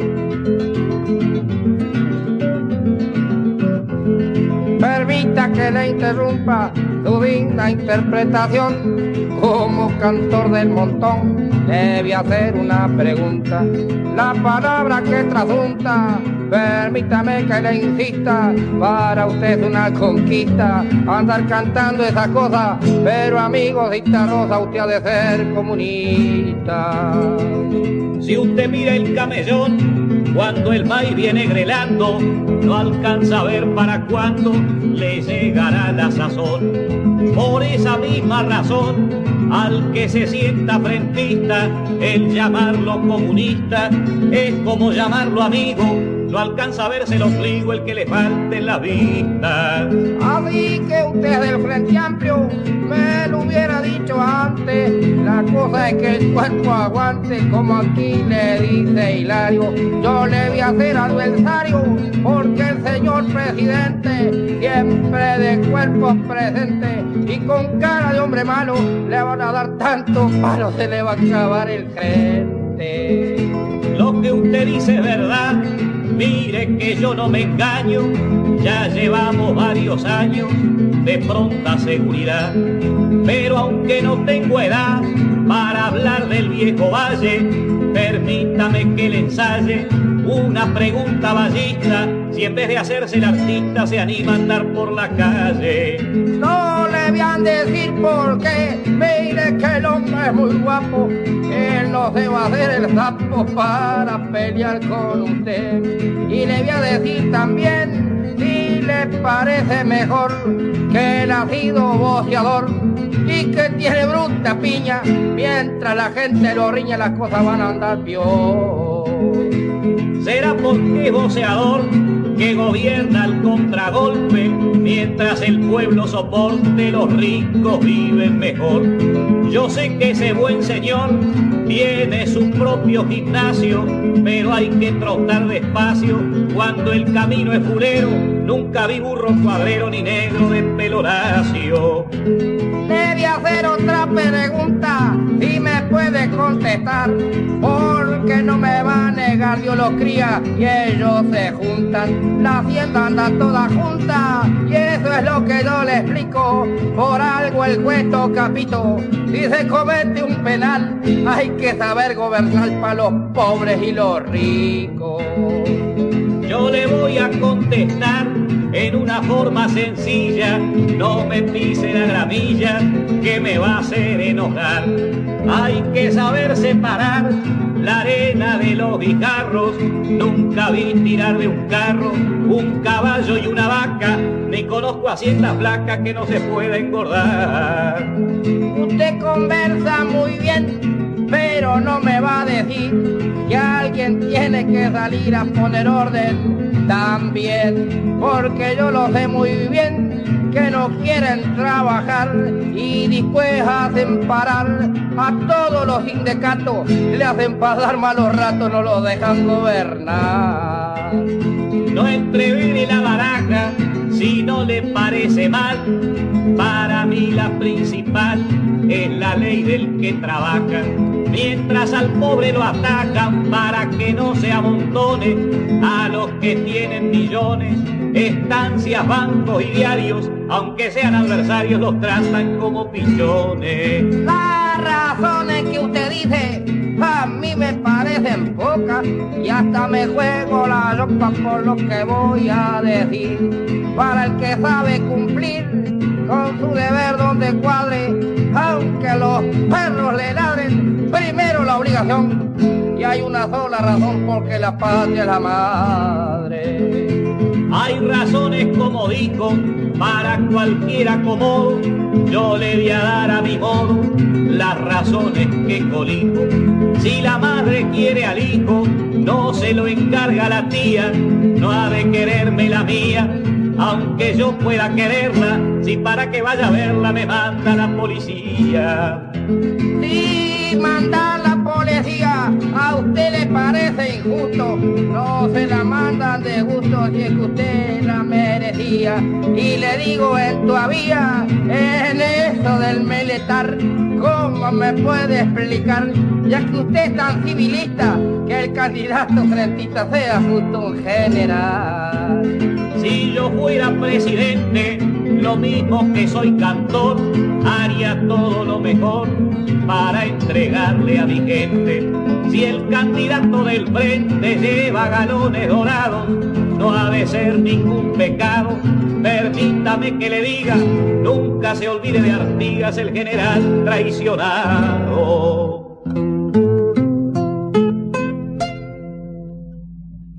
Permita que le interrumpa tu digna interpretación. Como cantor del montón debe hacer una pregunta. La palabra que trasunta, permítame que le insista, para usted es una conquista andar cantando esas cosas. Pero amigo Cita Rosa, usted ha de ser comunista. Si usted mira el camellón Cuando el maíz viene grelando, no alcanza a ver para cuándo le llegará la sazón. Por esa misma razón, al que se sienta frentista, el llamarlo comunista es como llamarlo amigo. No alcanza a verse el ombligo el que le falte en la vista. Así que usted del Frente Amplio me lo hubiera dicho antes. La cosa es que el cuerpo aguante, como aquí le dice Hilario. Yo le voy a hacer adversario, porque el señor presidente siempre de cuerpo presente y con cara de hombre malo le van a dar tantos palos, se le va a acabar el frente. Lo que usted dice es verdad. Mire que yo no me engaño, ya llevamos varios años de pronta seguridad. Pero aunque no tengo edad para hablar del viejo valle, permítame que le ensaye una pregunta ballista. Si en vez de hacerse el artista se anima a andar por la calle. No le voy a decir por qué, mire que el hombre es muy guapo. Él no se va a hacer el sapo para pelear con usted. Y le voy a decir también, si le parece mejor, que él ha sido boxeador y que tiene bruta piña. Mientras la gente lo riña, las cosas van a andar peor. Será porque es boxeador que gobierna al contragolpe, mientras el pueblo soporte, los ricos viven mejor. Yo sé que ese buen señor tiene su propio gimnasio, pero hay que trotar despacio cuando el camino es fulero. Nunca vi burro cuadrero ni negro de pelo lacio. Le voy a hacer otra pregunta, si me puede contestar, porque no me va a negar, Dios los cría y ellos se juntan. La hacienda anda toda junta y eso es lo que yo le explico. Por algo el juez capito, si se comete un penal, hay que saber gobernar para los pobres y los ricos. Yo le voy a contestar en una forma sencilla, no me pise la gramilla que me va a hacer enojar. Hay que saber separar la arena de los guijarros. Nunca vi tirar de un carro un caballo y una vaca, ni conozco haciendas flacas que no se pueda engordar. Usted conversa muy bien, pero no me va a decir que alguien tiene que salir a poner orden también, porque yo lo sé muy bien que no quieren trabajar y después hacen parar a todos los sindicatos, le hacen pasar malos ratos, no los dejan gobernar. No entrevere la baraja si no le parece mal, para mí la principal es la ley del que trabaja. Mientras al pobre lo atacan para que no se amontone, a los que tienen millones, estancias, bancos y diarios, aunque sean adversarios, los tratan como pichones. Las razones que usted dice a mí me parecen pocas y hasta me juego la ropa por lo que voy a decir. Para el que sabe cumplir con su deber donde cuadre, aunque los perros le ladren, primero la obligación. Y hay una sola razón, porque la patria es la madre. Hay razones, como dijo, para cualquier acomodo. Yo le voy a dar a mi modo las razones que colijo. Si la madre quiere al hijo, no se lo encarga la tía, no ha de quererme la mía, aunque yo pueda quererla, si para que vaya a verla me manda la policía. Si manda la policía a usted le parece injusto, no se la mandan de gusto si es que usted la merecía. Y le digo en todavía, en eso del militar, ¿cómo me puede explicar? Ya que usted es tan civilista, que el candidato frentista sea justo un general. Si yo fuera presidente, lo mismo que soy cantor, haría todo lo mejor para entregarle a mi gente. Si el candidato del frente lleva galones dorados, no ha de ser ningún pecado. Permítame que le diga, nunca se olvide de Artigas, el general traicionado.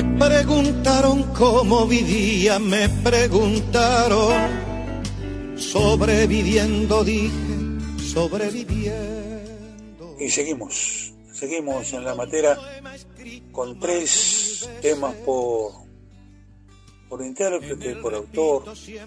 Me preguntaron cómo vivía, me preguntaron. Sobreviviendo, dije, sobreviviendo. Y seguimos, seguimos en la materia con tres temas por, por intérprete, por autor,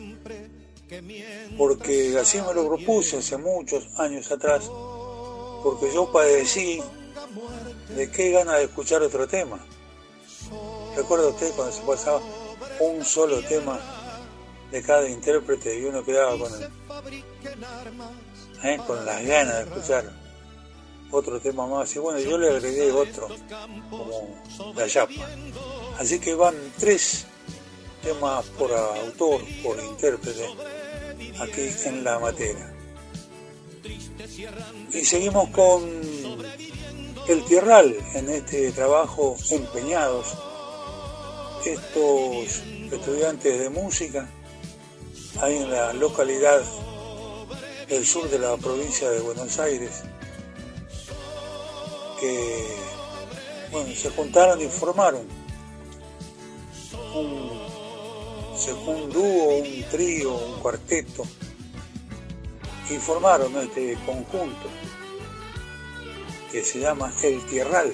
porque así me lo propuse hace muchos años atrás, porque yo padecí de qué gana de escuchar otro tema. ¿Recuerda usted cuando se pasaba un solo tema de cada intérprete y uno quedaba con el, ¿eh? con las ganas de escuchar otro tema más? Y bueno, yo le agregué otro como la chapa, así que van tres temas por autor, por intérprete aquí en la materia. Y seguimos con El Tierral en este trabajo empeñados estos estudiantes de música ahí en la localidad del sur de la provincia de Buenos Aires, que bueno, se juntaron y formaron un, un dúo, un trío, un cuarteto, y formaron este conjunto que se llama El Tierral.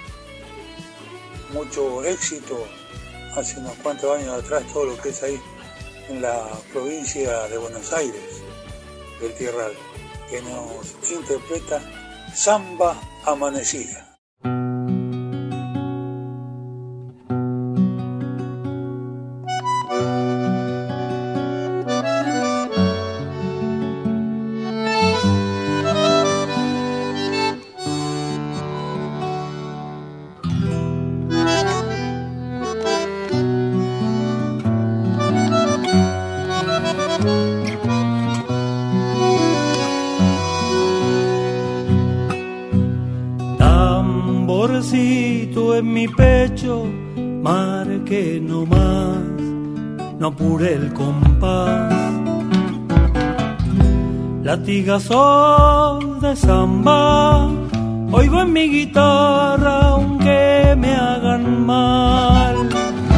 Mucho éxito hace unos cuantos años atrás, todo lo que es ahí en la provincia de Buenos Aires, del Tierral, que nos interpreta Samba Amanecida. En mi pecho, marque no más, no apure el compás. Latigazos de samba, oigo en mi guitarra aunque me hagan mal.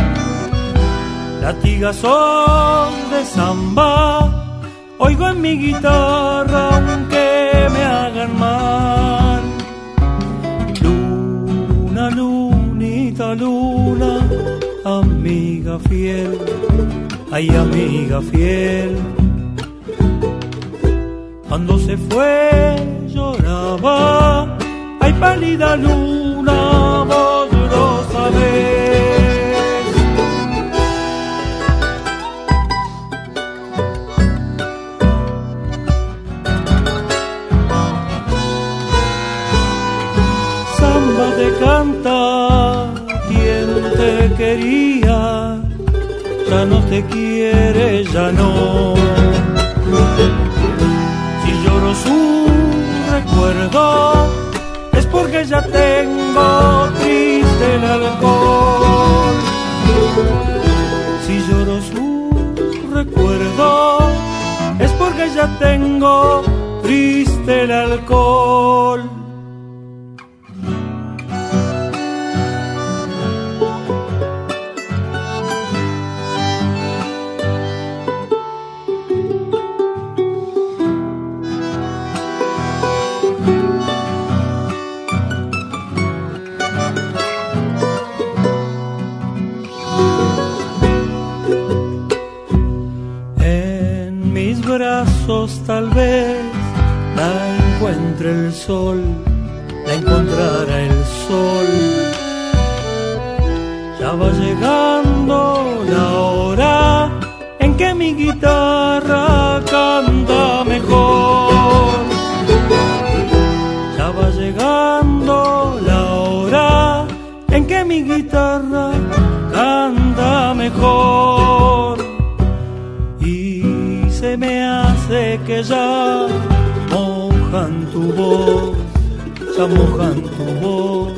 Latigazos de samba, oigo en mi guitarra aunque me hagan mal. Luna, lunita, luna, amiga fiel, ay amiga fiel. Cuando se fue lloraba, ay pálida luna, vos lo sabés. Samba te canta, quien te quería, ya no te quiere, ya no. Lloro su recuerdo, es porque ya tengo triste el alcohol. Si lloro su recuerdo, es porque ya tengo triste el alcohol. Tal vez la encuentre el sol, la encontrará el sol. Ya va llegando la hora en que mi guitarra canta mejor. Ya va llegando la hora en que mi guitarra canta mejor. Y se me hace que ya mojan tu voz, ya mojan tu voz.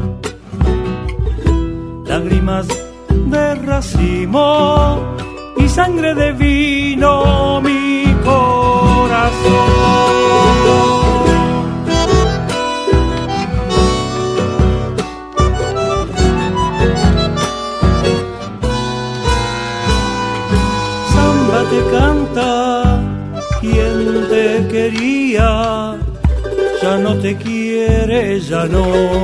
Lágrimas de racimo y sangre de vino mi corazón. ella no.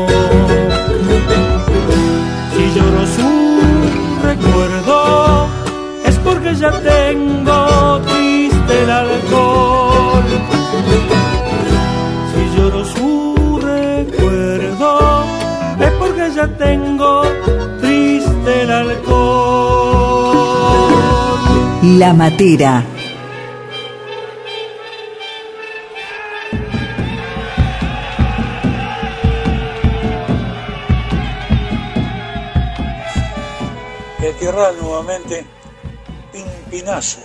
Si lloro su recuerdo es porque ya tengo triste el alcohol. Si lloro su recuerdo es porque ya tengo triste el alcohol. La Matera. El Tierral nuevamente, Pimpinazo.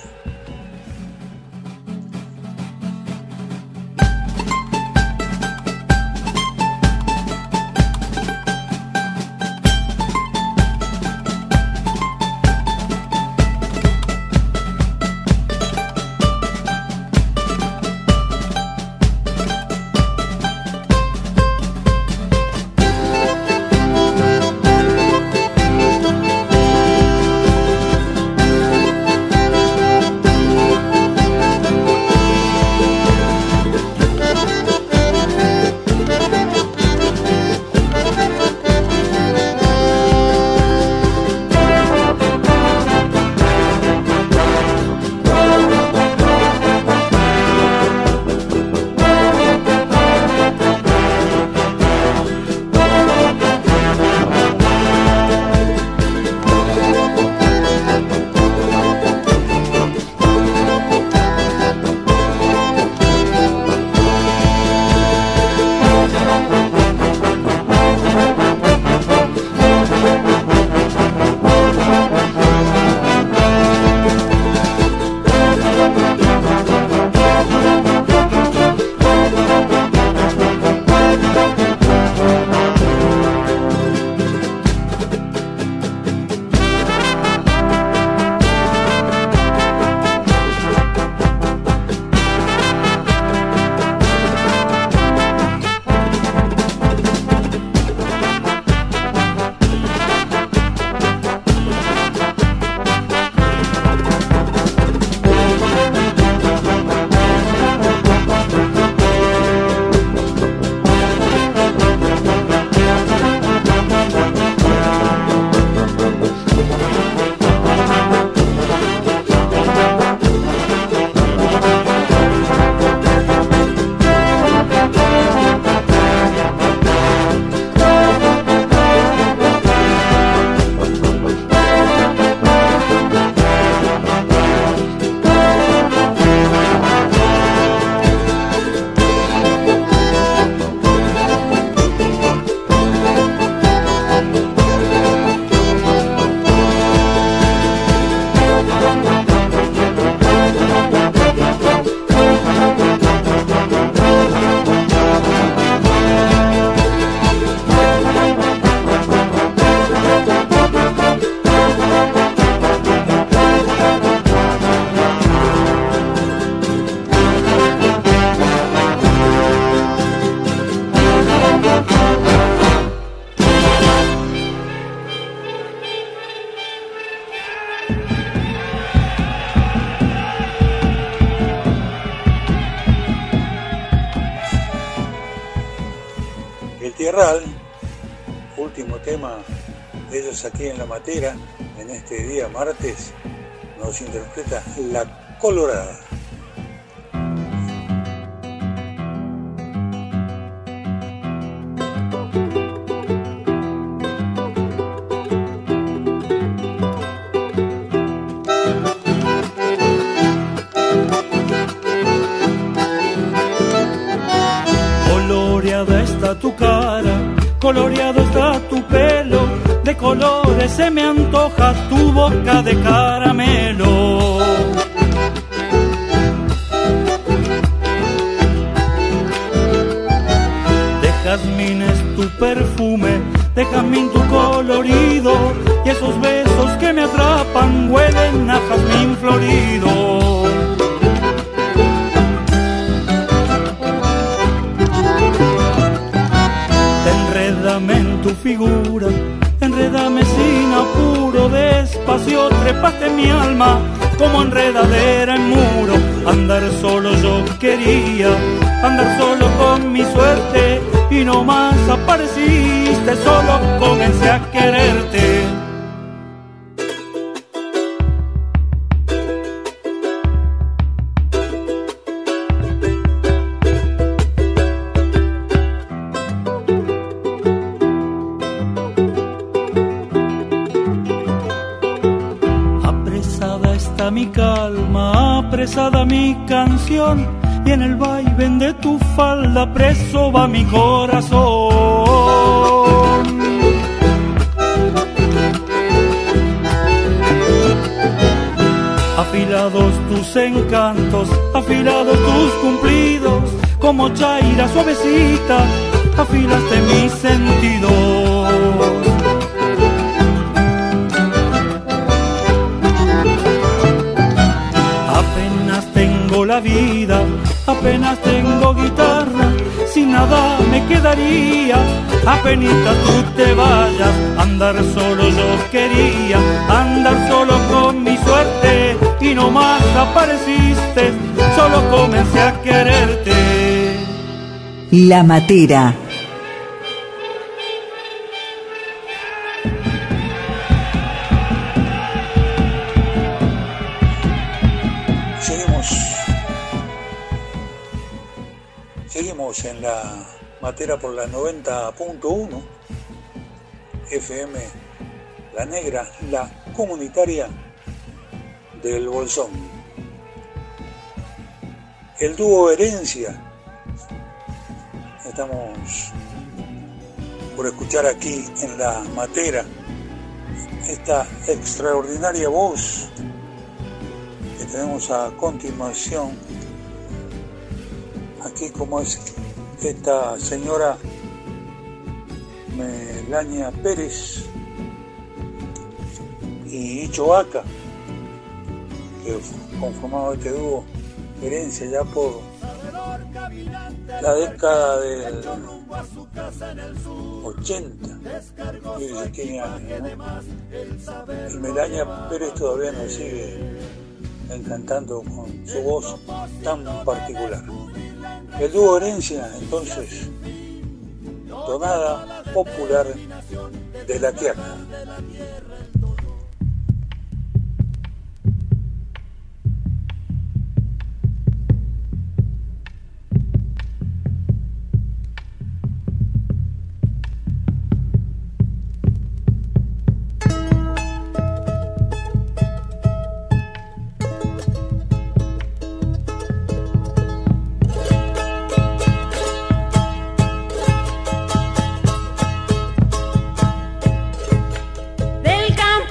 Tierral, último tema de ellos aquí en La Matera, en este día martes, nos interpreta La Colorada. Coloreada está tu cara, coloreado está tu pelo, de colores se me antoja tu boca de caramelo. De jazmín es tu perfume, de jazmín tu colorido, y esos besos que me atrapan huelen a jazmín florido. Enrédame en tu figura, enrédame sin apuro, despacio trepaste mi alma como enredadera en muro. Andar solo yo quería, andar solo con mi suerte, y no más apareciste, solo comencé a quererte. Apresada está mi calma, apresada mi canción, y en el vaivén de tu falda preso va mi corazón. Afilados tus encantos, afilados tus cumplidos, como chaira suavecita, afilaste mis sentidos. Apenas tengo la vida, apenas tengo guitarra, sin nada me quedaría, apenitas tú te vayas, andar solo yo quería, andar solo con mi suerte, y no más apareciste, solo comencé a quererte. La Matera. Seguimos en la Matera por la noventa punto uno F M La Negra, la comunitaria del Bolsón. El dúo Herencia, estamos por escuchar aquí en la Matera esta extraordinaria voz que tenemos a continuación aquí, como es esta señora Melania Pérez y Icho Aca, que conformado este dúo Herencia ya por la década del ochenta, diecisiete años, ¿no? Y Melania Pérez todavía nos sigue encantando con su voz tan particular. El dúo Herencia, entonces, tonada popular de La Quiaca. Del campo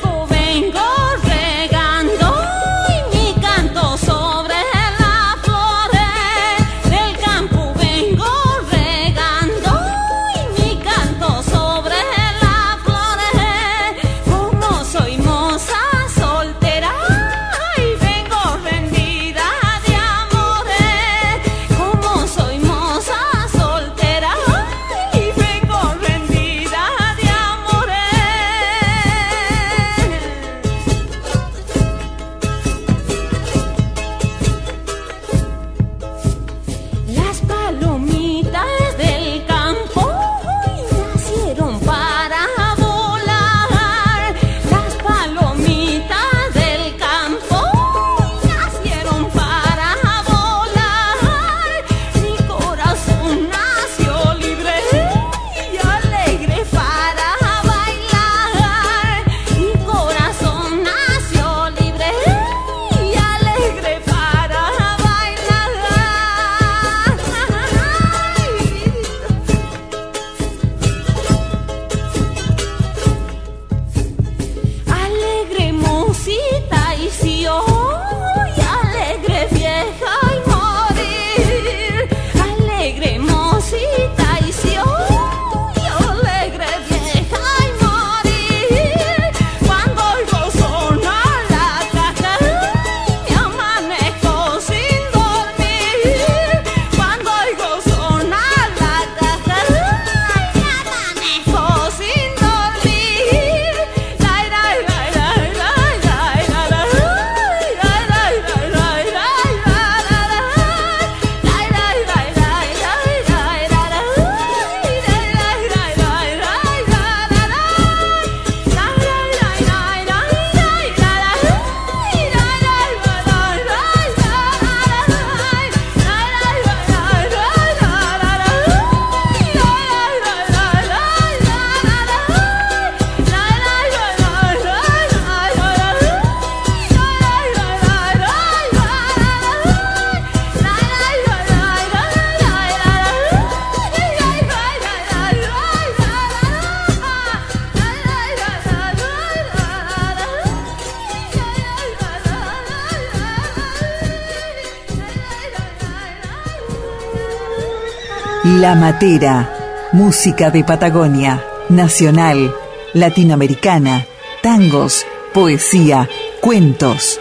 La Matera, música de Patagonia, nacional, latinoamericana, tangos, poesía, cuentos.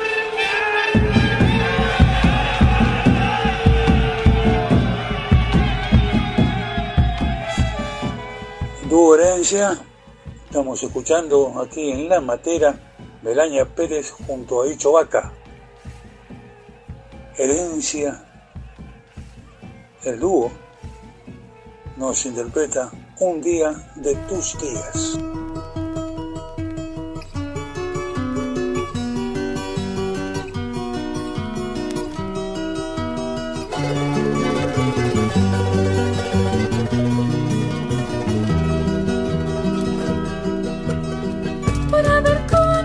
Dúo Herencia, estamos escuchando aquí en La Matera, Melaña Pérez junto a Icho Vaca. Herencia, el dúo nos interpreta Un día de tus días. Por haber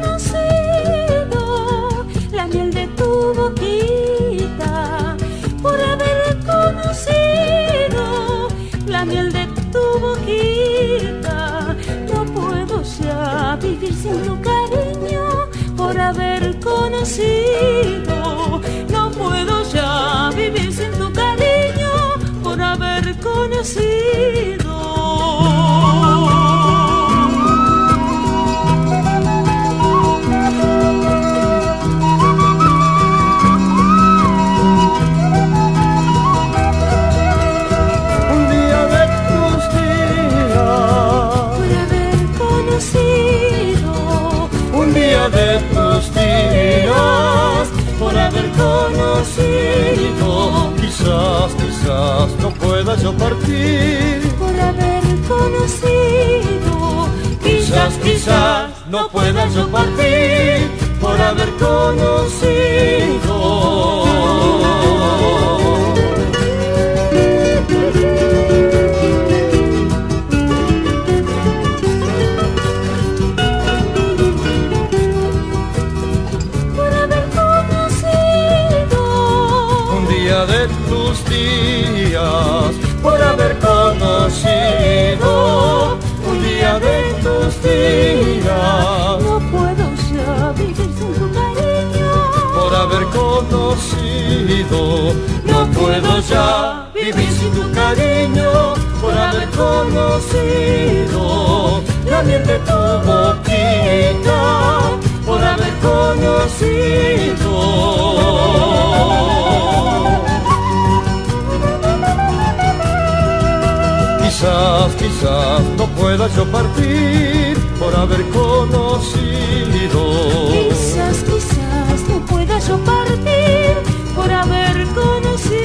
conocido la miel de tu boquita, por haber conocido la miel de tu boquita, no puedo ya vivir sin tu cariño. Por haber conocido, no puedo ya vivir sin tu cariño. Por haber conocido. De tus días, por haber conocido, quizás, quizás no pueda yo partir. Por haber conocido, quizás, quizás no pueda yo partir. Por haber conocido. De tus días, por haber conocido, un día de tus días, no puedo ya vivir sin tu cariño. Por haber conocido, no puedo ya vivir sin tu cariño. Por haber conocido la miel de tu boquita, por haber conocido. Quizás, quizás no pueda yo partir por haber conocido. Quizás, quizás no pueda yo partir por haber conocido.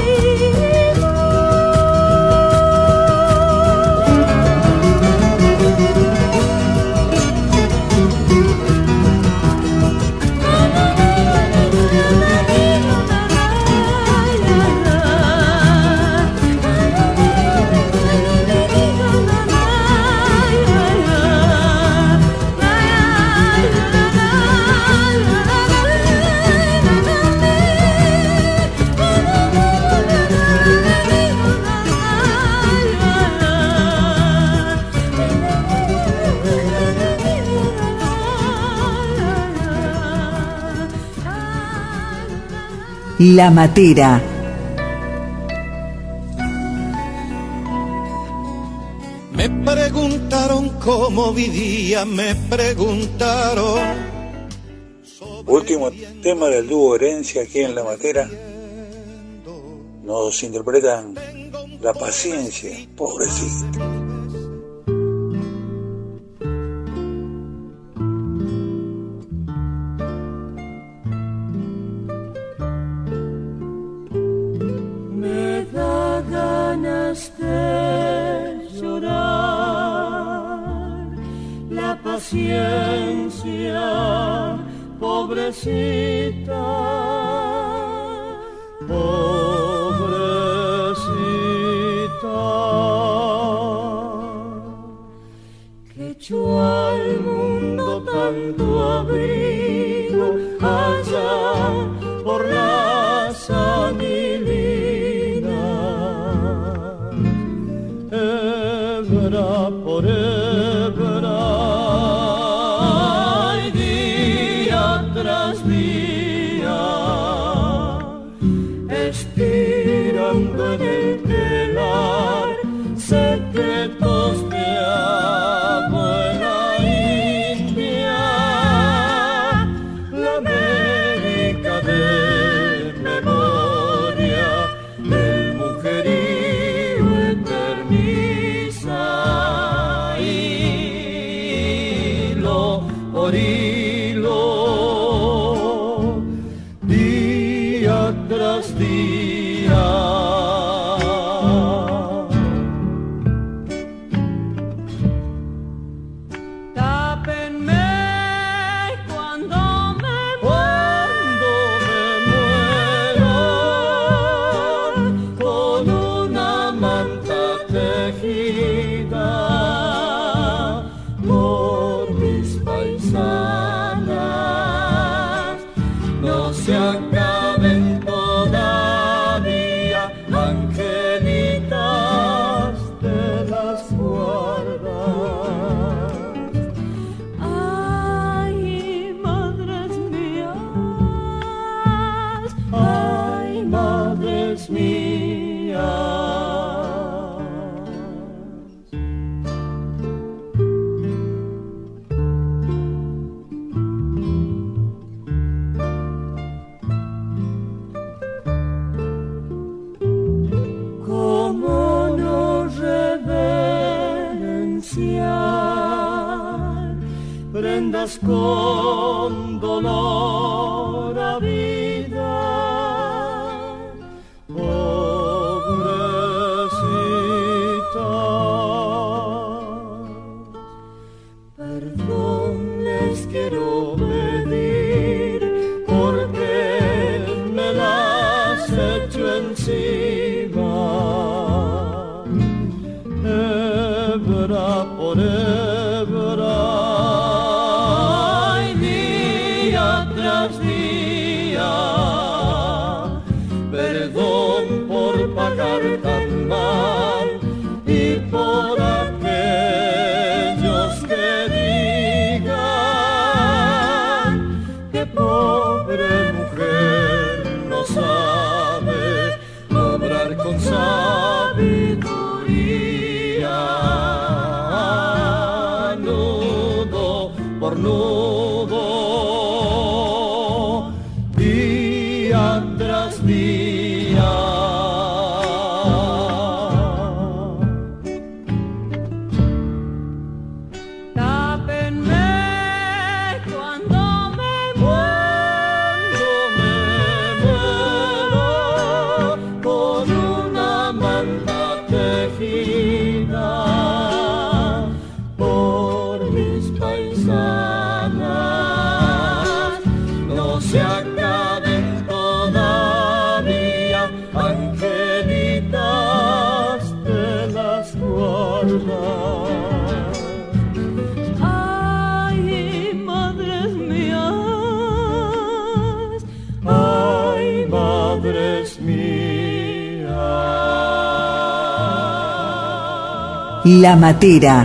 La Matera. Me preguntaron cómo vivía, me preguntaron. Último tema del dúo Herencia aquí en La Matera. Nos interpretan La Paciencia, pobrecito. Paciencia, pobrecita, pobrecita, que echó al mundo tanto abrigo allá por las anilinas, hebra por hebra. Estirando en el telar por hilo, día tras día. Con dolor a vida, pobrecita. Perdón les quiero pedir porque me las echo encima, hebra por hebra. Perdón por pagar tan mal y por aquellos que digan que pobre mujer no sabe obrar con sabiduría, nudo por nudo. La Matera.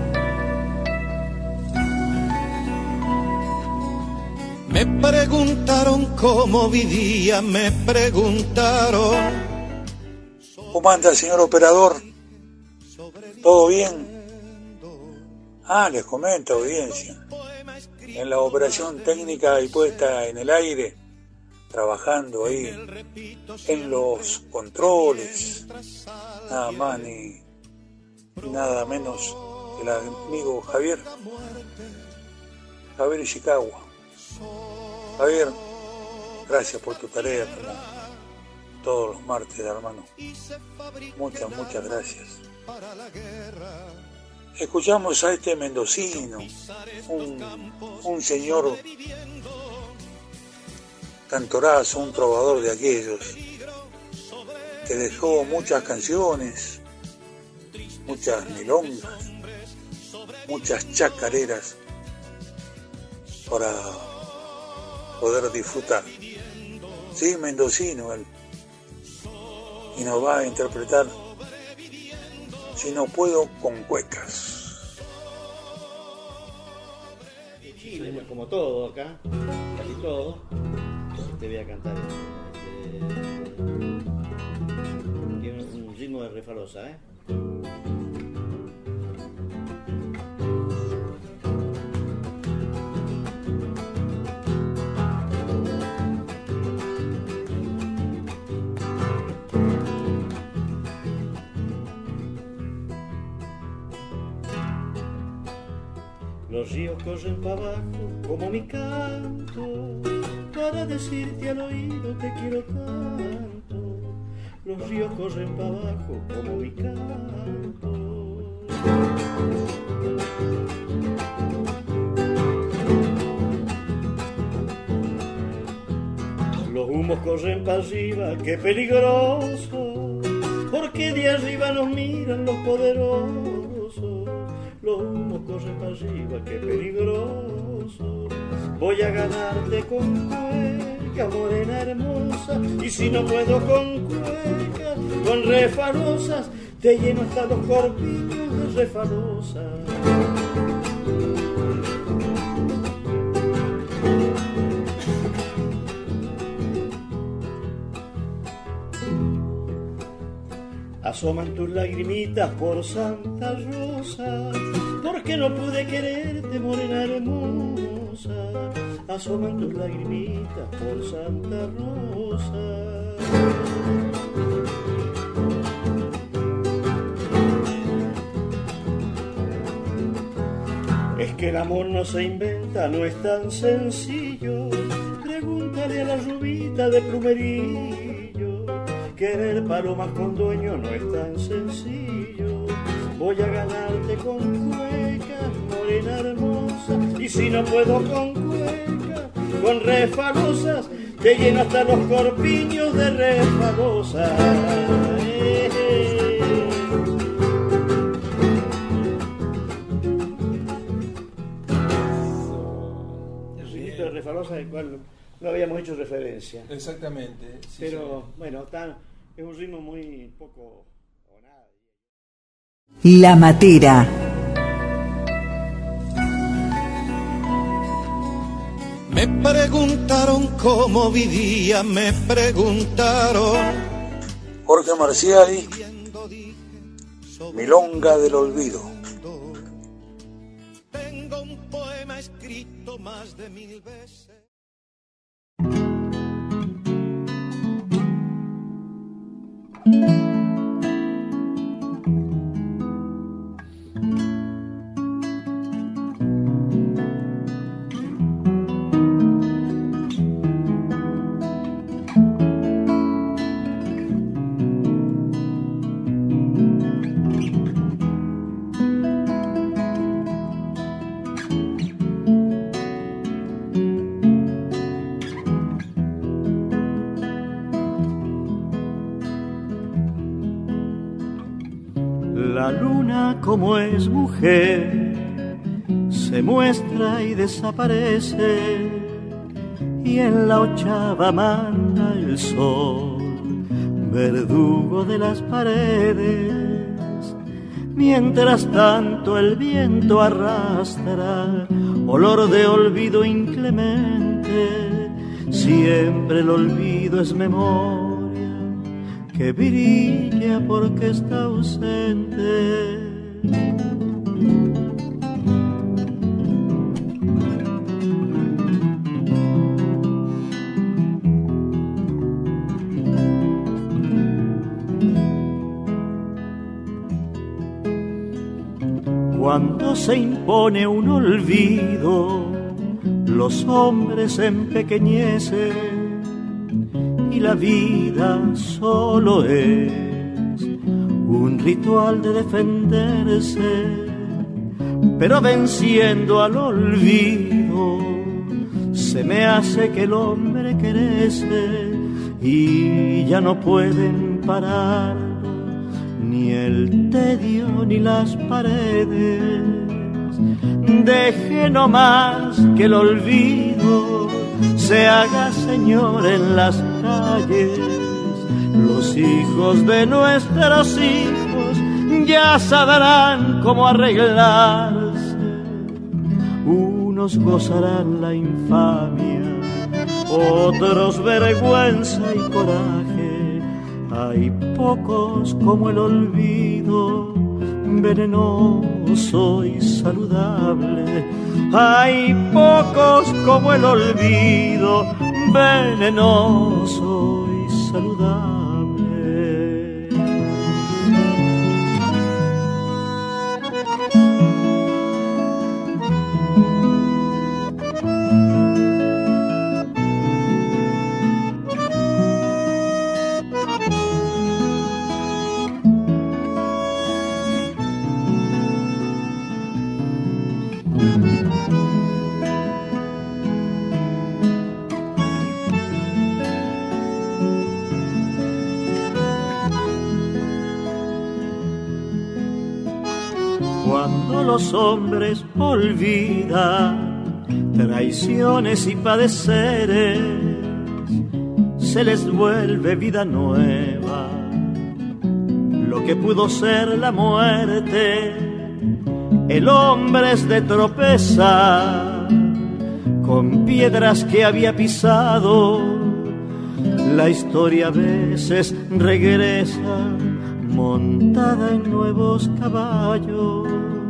Me preguntaron cómo vivía, me preguntaron. ¿Cómo anda, señor operador? ¿Todo bien? Ah, les comento, audiencia. En la operación técnica y puesta en el aire, trabajando ahí en los controles, nada más ni nada menos que el amigo Javier Javier Ishikawa. Javier, gracias por tu tarea como todos los martes, hermano. Muchas, muchas gracias. Escuchamos a este mendocino, un, un señor cantorazo, un trovador de aquellos que dejó muchas canciones, muchas milongas, muchas chacareras para poder disfrutar. Sí, mendocino él, y nos va a interpretar Si no puedo con cuecas. Chile, pues como todo acá, casi todo. Te voy a cantar. Este, tiene un ritmo de refarosa, ¿eh? Los ríos corren para abajo como mi canto, para decirte al oído te quiero tanto. Los ríos corren para abajo como mi canto. Los humos corren para arriba, qué peligroso, porque de arriba nos miran los poderosos. Los humos corren para arriba, qué peligroso. Voy a ganarte con cueca, morena hermosa, y si no puedo con cuecas, con refalosas, te lleno hasta los corpiños de refalosas. Asoman tus lagrimitas por Santa Rosa, porque no pude quererte, morena hermosa. Asoman tus lagrimitas por Santa Rosa. Es que el amor no se inventa, no es tan sencillo. Pregúntale a la rubita de Plumerillo. Querer palomas con dueño no es tan sencillo. Voy a ganarte con cuecas, morena hermosa, y si no puedo con cuecas, con refalosas, te lleno hasta los corpiños de refalosas. Eh, eh. El ritmito de refalosas del cual no habíamos hecho referencia. Exactamente. Sí, pero sí. Bueno, tan, es un ritmo muy poco o nada. La Matera. Me preguntaron cómo vivía, me preguntaron. Jorge Marciali, Milonga del Olvido. Tengo un poema escrito más de mil veces. La luna, como es mujer, se muestra y desaparece, y en la ochava manda el sol, verdugo de las paredes. Mientras tanto el viento arrastra olor de olvido inclemente. Siempre el olvido es memoria que brilla porque está ausente. Cuando se impone un olvido, los hombres se empequeñecen y la vida solo es un ritual de defenderse, pero venciendo al olvido se me hace que el hombre crece y ya no pueden parar ni el tedio ni las paredes. Deje nomás que el olvido se haga señor en las calles. Los hijos de nuestros hijos ya sabrán cómo arreglarse. Unos gozarán la infamia, otros vergüenza y coraje. Hay pocos como el olvido, venenoso y saludable. Hay pocos como el olvido, venenoso y saludable. Cuando los hombres olvidan traiciones y padeceres, se les vuelve vida nueva. Lo que pudo ser la muerte, el hombre es de tropezar con piedras que había pisado. La historia a veces regresa montada en nuevos caballos.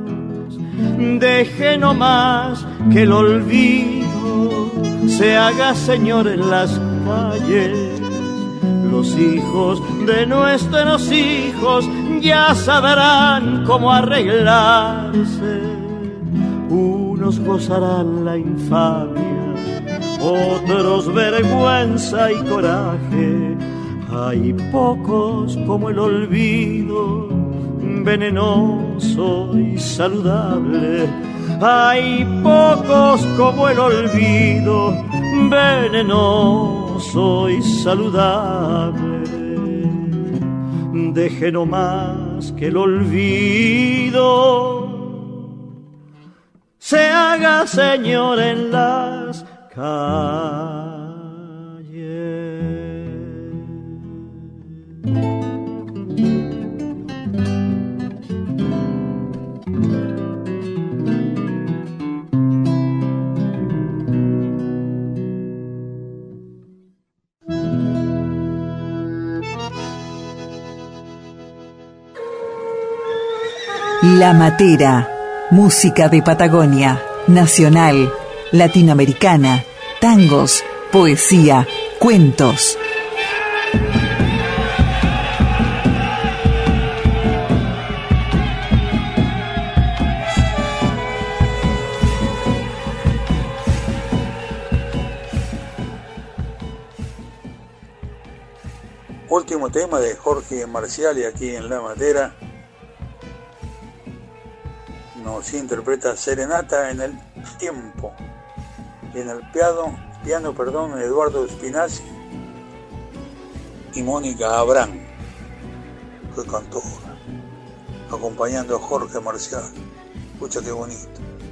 Deje nomás que el olvido se haga señor en las calles. Los hijos de nuestros hijos ya sabrán cómo arreglarse. Unos gozarán la infamia, otros vergüenza y coraje. Hay pocos como el olvido, venenoso y saludable. Hay pocos como el olvido, venenoso y saludable. Deje nomás que el olvido se haga señor en las calles. La Matera, música de Patagonia, nacional, latinoamericana, tangos, poesía, cuentos. Último tema de Jorge Marciali aquí en La Matera. Nos interpreta Serenata en el tiempo. Y en el piano, piano perdón, Eduardo Spinazzi y Mónica Abrán, que cantó acompañando a Jorge Marciali. Escucha qué bonito.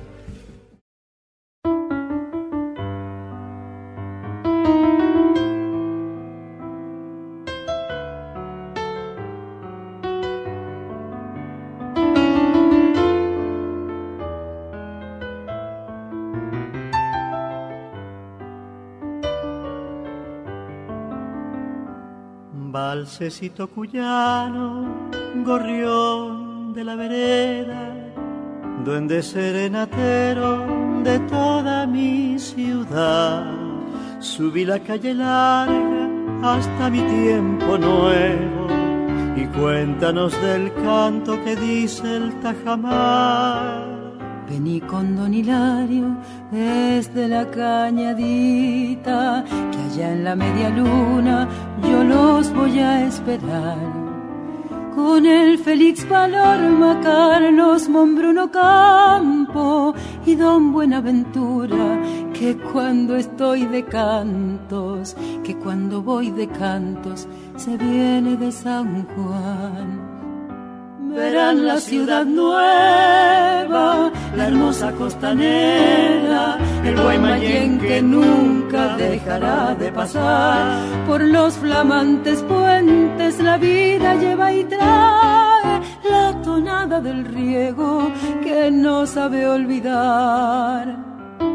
Valsecito cuyano, gorrión de la vereda, duende serenatero de toda mi ciudad. Subí la calle larga hasta mi tiempo nuevo y cuéntanos del canto que dice el tajamar. Vení con don Hilario desde la cañadita, que allá en la media luna yo los voy a esperar. Con el Félix Palorma, Carlos Monbruno Campo y don Buenaventura, que cuando estoy de cantos, que cuando voy de cantos, se viene de San Juan. Verán la ciudad nueva, la hermosa costanera, el Guaymallén que nunca dejará de pasar. Por los flamantes puentes la vida lleva y trae la tonada del riego que no sabe olvidar.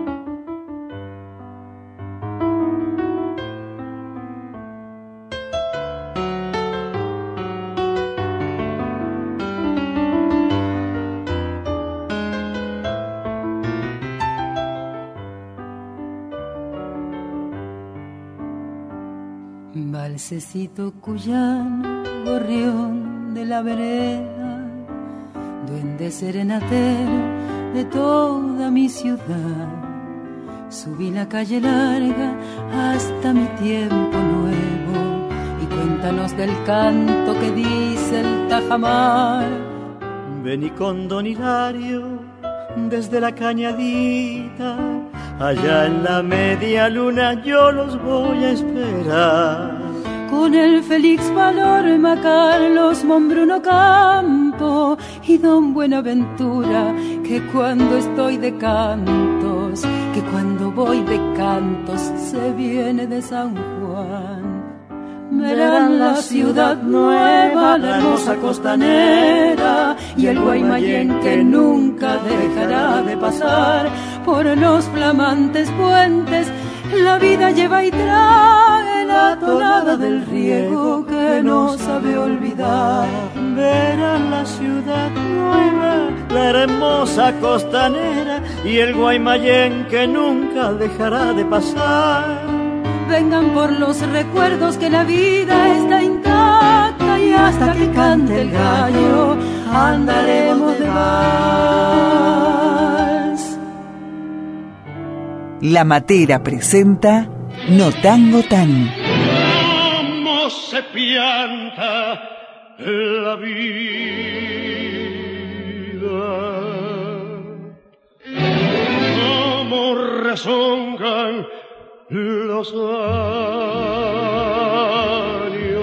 Valsecito cuyano, gorrión de la vereda, duende serenatero de toda mi ciudad. Subí la calle larga hasta mi tiempo nuevo y cuéntanos del canto que dice el tajamar. Vení con don Hilario desde la cañadita, allá en la media luna yo los voy a esperar. Con el Félix Palorma, Carlos Monbruno Campo y don Buenaventura, que cuando estoy de cantos, que cuando voy de cantos se viene de San Juan. Verán la ciudad nueva, la hermosa costanera y el Guaymallén que nunca dejará de pasar por los flamantes puentes. La vida lleva y trae la tonada del riego que no sabe olvidar. Verán la ciudad nueva, la hermosa costanera y el Guaymallén que nunca dejará de pasar. Vengan por los recuerdos que la vida está intacta y hasta que cante el gallo andaremos de vals. La Matera presenta No Tango Tan. ¿Cómo se pianta la vida? ¿Cómo rezongan los años?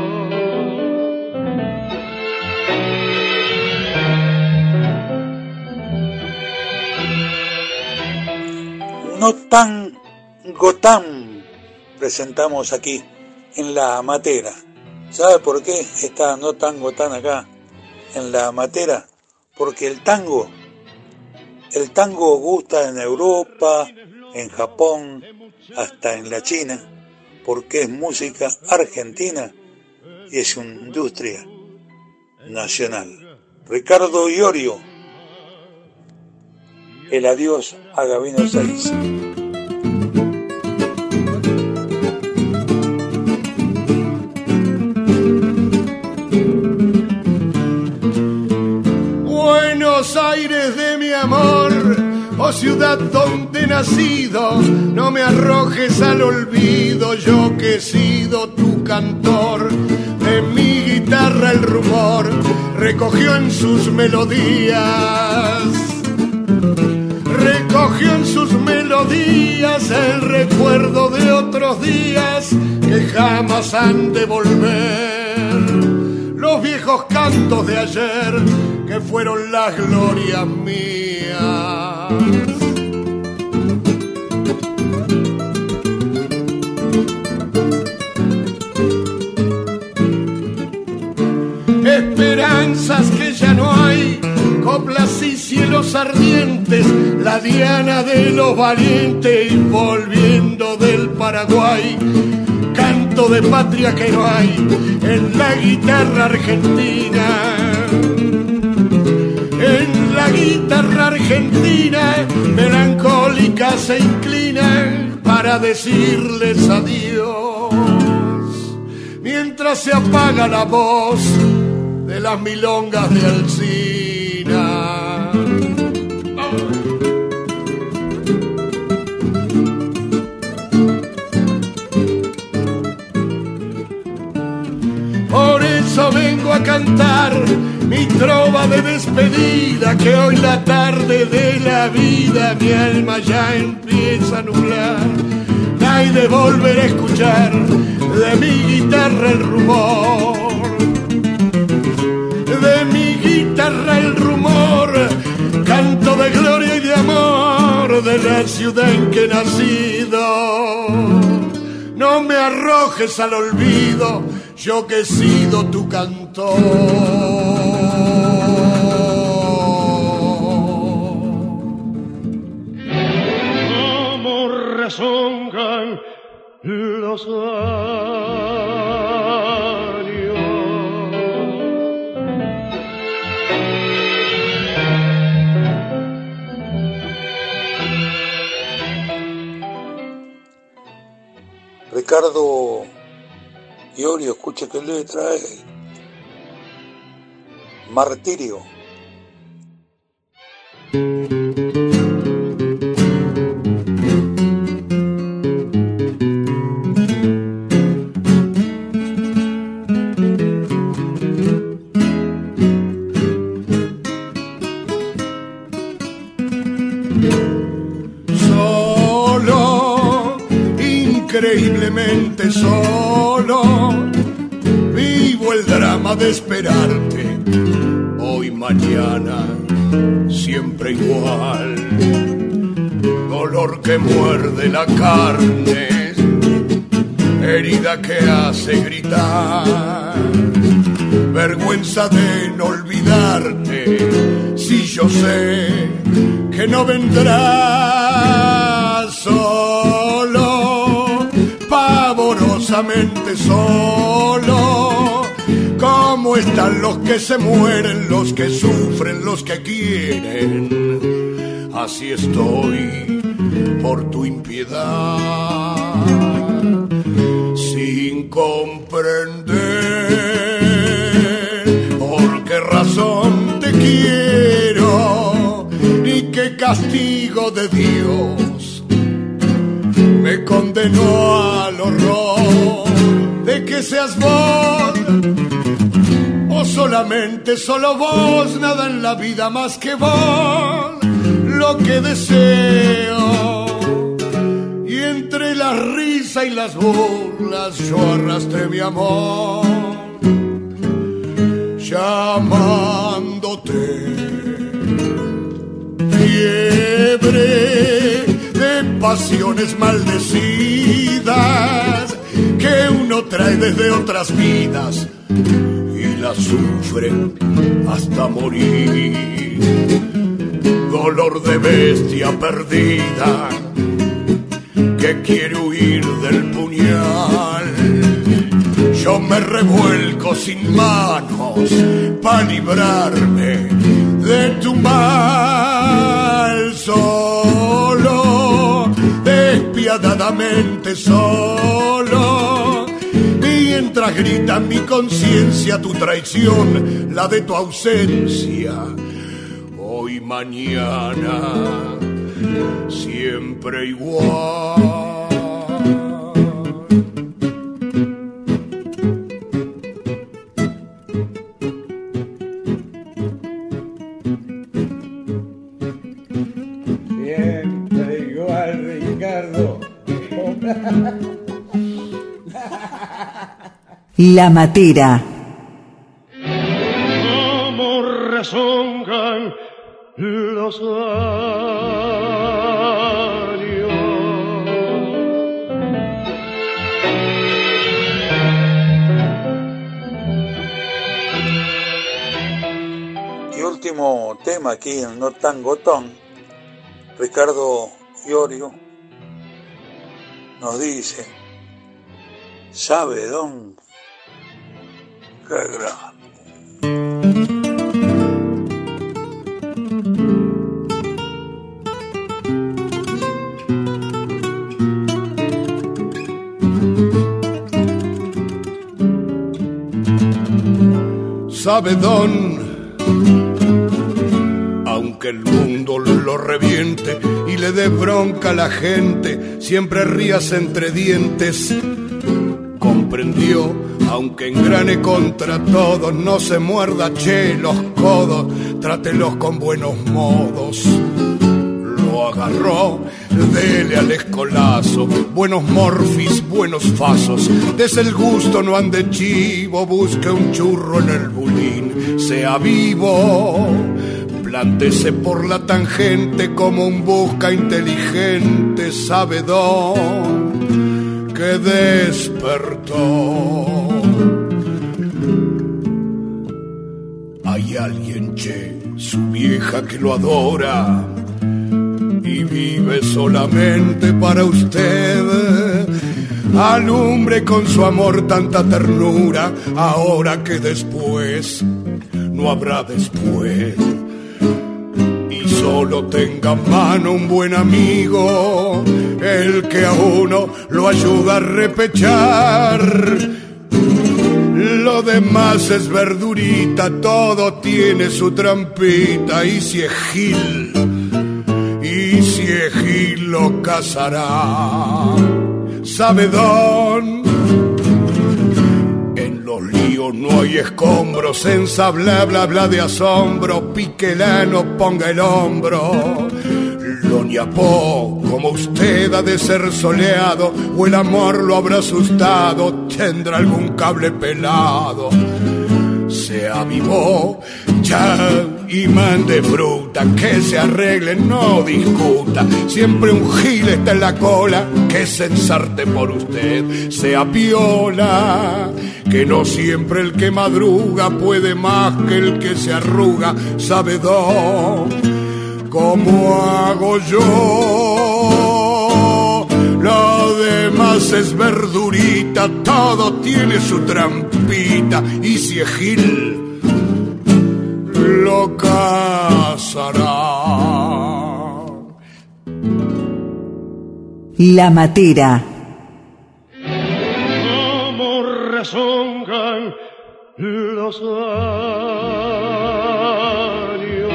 No tan Gotán presentamos aquí en La Matera. ¿Sabe por qué está No tan Gotán acá en La Matera? Porque el tango, el tango gusta en Europa, en Japón, hasta en la China, porque es música argentina y es una industria nacional. Ricardo Iorio, el adiós a Gabino Saiz. Buenos Aires de mi amor, oh ciudad donde he nacido, no me arrojes al olvido, yo que he sido tu cantor. De mi guitarra el rumor recogió en sus melodías, recogió en sus melodías el recuerdo de otros días que jamás han de volver. Los viejos cantos de ayer que fueron las glorias mías. Esperanzas que ya no hay, coplas y cielos ardientes, la diana de los valientes volviendo del Paraguay. Canto de patria que no hay en la guitarra argentina, en la guitarra argentina, melancólica se inclina para decirles adiós, mientras se apaga la voz de las milongas de Alsina. Por eso vengo a cantar mi trova de despedida, que hoy la tarde de la vida mi alma ya empieza a nublar. Hay de volver a escuchar de mi guitarra el rumor, de mi guitarra el rumor, canto de gloria y de amor de la ciudad en que he nacido. No me arrojes al olvido, yo que he sido tu cantor. Como rezongan los años. Ricardo Iorio, escuche que letra es Martirio. increíblemente solo. Vivo el drama de esperarte, hoy, mañana, siempre igual. Dolor que muerde la carne, herida que hace gritar. Vergüenza de no olvidarte, si yo sé que no vendrás. Solo, pavorosamente solo. ¿Cómo están los que se mueren, los que sufren, los que quieren? Así estoy por tu impiedad, sin comprender por qué razón te quiero, ni qué castigo de Dios me condenó al horror de que seas vos, o solamente solo vos, nada en la vida más que vos, lo que deseo. Y entre la risa y las burlas yo arrastré mi amor, llamándote fiebre de pasiones maldecidas que uno trae desde otras vidas y las sufre hasta morir. Dolor de bestia perdida que quiere huir del puñal. Yo me revuelco sin manos para librarme de tu mal. Solo, despiadadamente solo, mientras grita mi conciencia tu traición, la de tu ausencia. Hoy, mañana, siempre igual. Siempre igual, Ricardo. La Matera. ¿Cómo rezongan los años? Y último tema aquí en No Tangotón, Ricardo Iorio nos dice: ¿sabe don? Qué grande. Sabe don, aunque el mundo lo reviente y le dé bronca a la gente, siempre rías entre dientes. Comprendió, aunque engrane contra todos, no se muerda, che, los codos, trátelos con buenos modos. Lo agarró, dele al escolazo, buenos morfis, buenos fasos, des el gusto, no ande chivo, busque un churro en el bulín, sea vivo, plántese por la tangente como un busca inteligente, sabedor que despertó. Hay alguien, che, su vieja que lo adora y vive solamente para usted. Alumbre con su amor tanta ternura, ahora que después no habrá después. Y solo tenga a mano un buen amigo, el que a uno lo ayuda a repechar. Lo demás es verdurita, todo tiene su trampita, y si es gil, y si es gil lo casará. ¿Sabe don? En los líos no hay escombros, en bla bla bla de asombro, pique el ano, ponga el hombro. Lo ñapó, como usted ha de ser soleado, o el amor lo habrá asustado, tendrá algún cable pelado. Se avivó, ya imán de fruta, que se arregle, no discuta. Siempre un gil está en la cola, que se ensarte por usted. Sea piola, que no siempre el que madruga puede más que el que se arruga. Sabedor, ¿cómo hago yo? Lo demás es verdurita, todo tiene su trampita. Y si es gil, lo casará. La Matera. Como rezongan los años.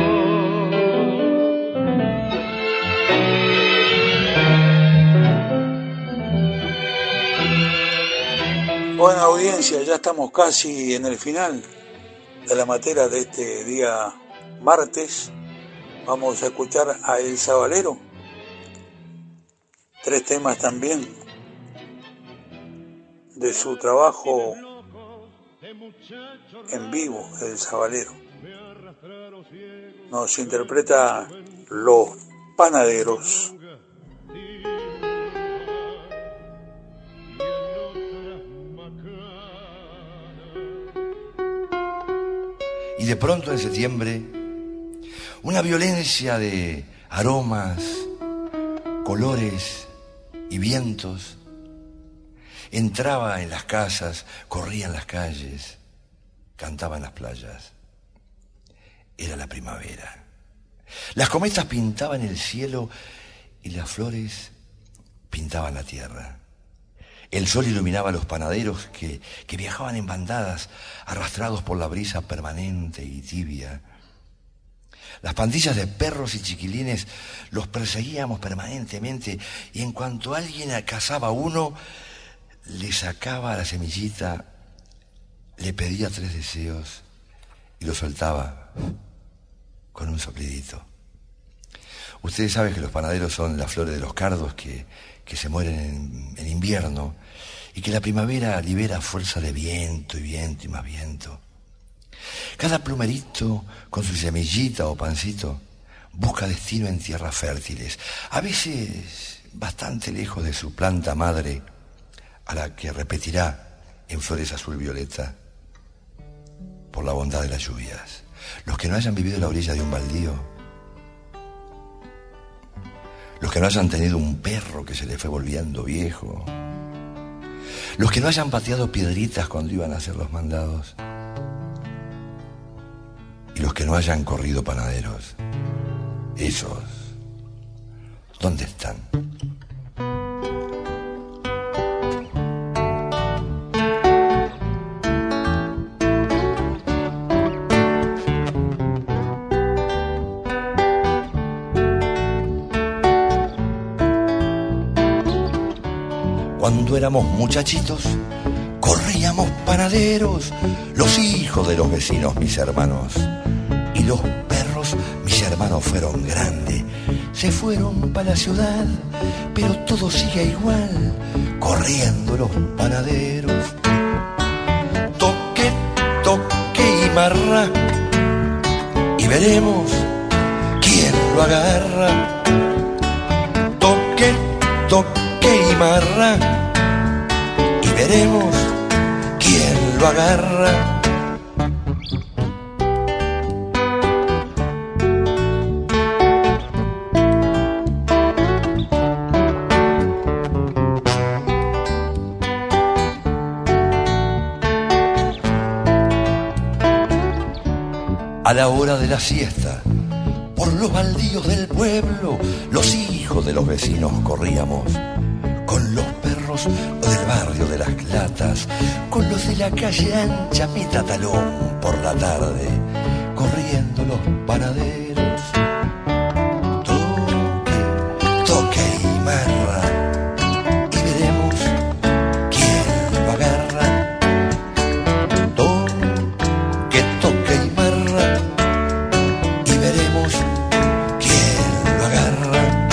Buena audiencia, ya estamos casi en el final de la Matera de este día martes. Vamos a escuchar a El Sabalero. Tres temas también de su trabajo en vivo, El Sabalero. Nos interpreta Los Panaderos. Y de pronto en septiembre, una violencia de aromas, colores y vientos entraba en las casas, corría en las calles, cantaba en las playas. Era la primavera. Las cometas pintaban el cielo y las flores pintaban la tierra. El sol iluminaba a los panaderos que, que viajaban en bandadas, arrastrados por la brisa permanente y tibia. Las pandillas de perros y chiquilines los perseguíamos permanentemente, y en cuanto alguien cazaba a uno, le sacaba la semillita, le pedía tres deseos y lo soltaba con un soplidito. Ustedes saben que los panaderos son las flores de los cardos que, que se mueren en, en invierno, y que la primavera libera fuerza de viento y viento y más viento. Cada plumerito con su semillita o pancito busca destino en tierras fértiles, a veces bastante lejos de su planta madre, a la que repetirá en flores azul violeta por la bondad de las lluvias. Los que no hayan vivido en la orilla de un baldío, los que no hayan tenido un perro que se le fue volviendo viejo, los que no hayan pateado piedritas cuando iban a hacer los mandados, y los que no hayan corrido panaderos, esos, ¿dónde están? Cuando éramos muchachitos, corríamos panaderos, los hijos de los vecinos, mis hermanos. Y los perros, mis hermanos, fueron grandes, se fueron para la ciudad, pero todo sigue igual, corriendo los panaderos. Toque, toque y marra, y veremos quién lo agarra. Toque, toque y marra, y veremos quién lo agarra. A la hora de la siesta, por los baldíos del pueblo, los hijos de los vecinos corríamos, con los perros del barrio de las Clatas, con los de la calle ancha, mitad talón por la tarde, corriendo los panaderos. Toque, toque y marra, y veremos quién lo agarra. Toque, toque y marra, y veremos quién lo agarra.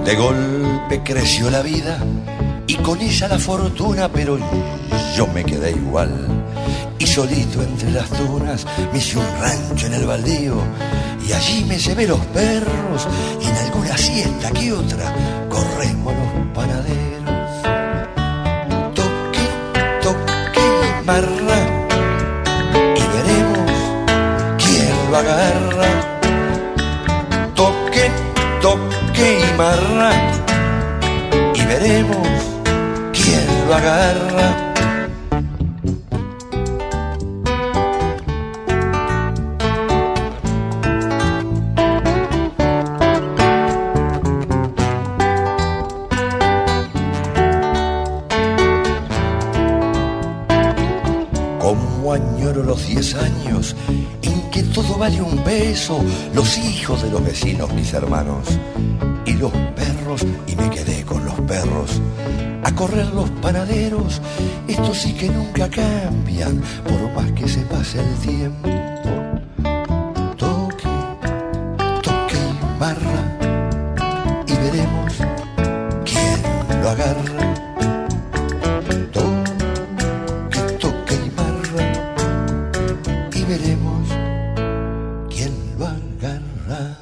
De golpe creció la vida y con ella la fortuna, pero yo me quedé igual. Y solito entre las dunas me hice un rancho en el baldío y allí me llevé los perros y en alguna siesta que otra corremos los panaderos. Toque, toque y marra y veremos quién lo agarra. Toque, toque y marra y veremos quién lo agarra. Los diez años en que todo vale un peso, los hijos de los vecinos, mis hermanos, y los perros, y me quedé con los perros, a correr los panaderos, estos sí que nunca cambian, por más que se pase el tiempo. Toque, toque y marra, y veremos quién lo agarra. Veremos quién lo agarra.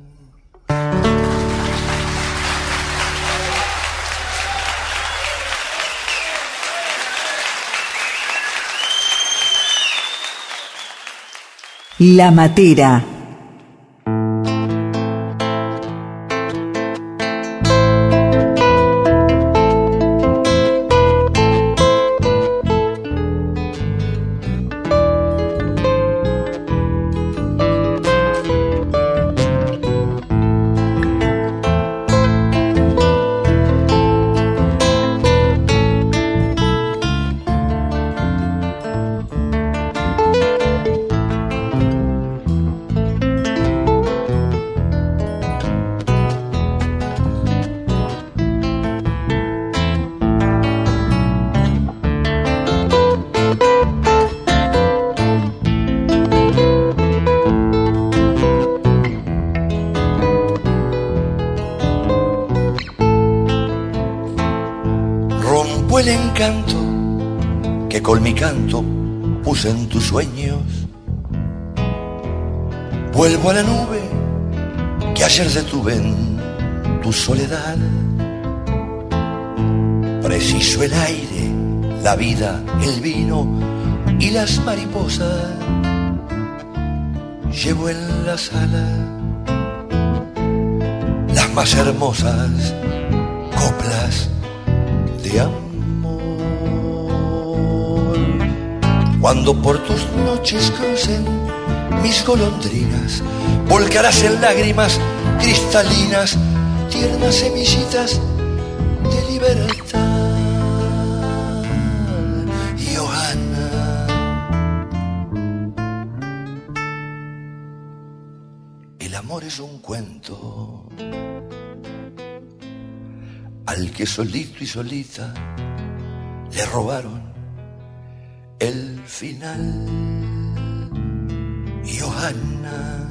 La Matera. El encanto que con mi canto puse en tus sueños. Vuelvo a la nube que ayer detuve en tu soledad. Preciso el aire, la vida, el vino y las mariposas. Llevo en la sala las más hermosas coplas de amor. Cuando por tus noches crucen mis golondrinas, volcarás en lágrimas cristalinas, tiernas semillitas de libertad. Johanna, el amor es un cuento al que solito y solita le robaron el final. Johanna,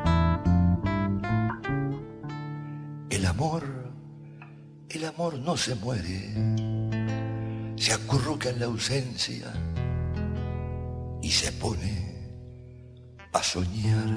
el amor, el amor no se muere, se acurruca en la ausencia y se pone a soñar.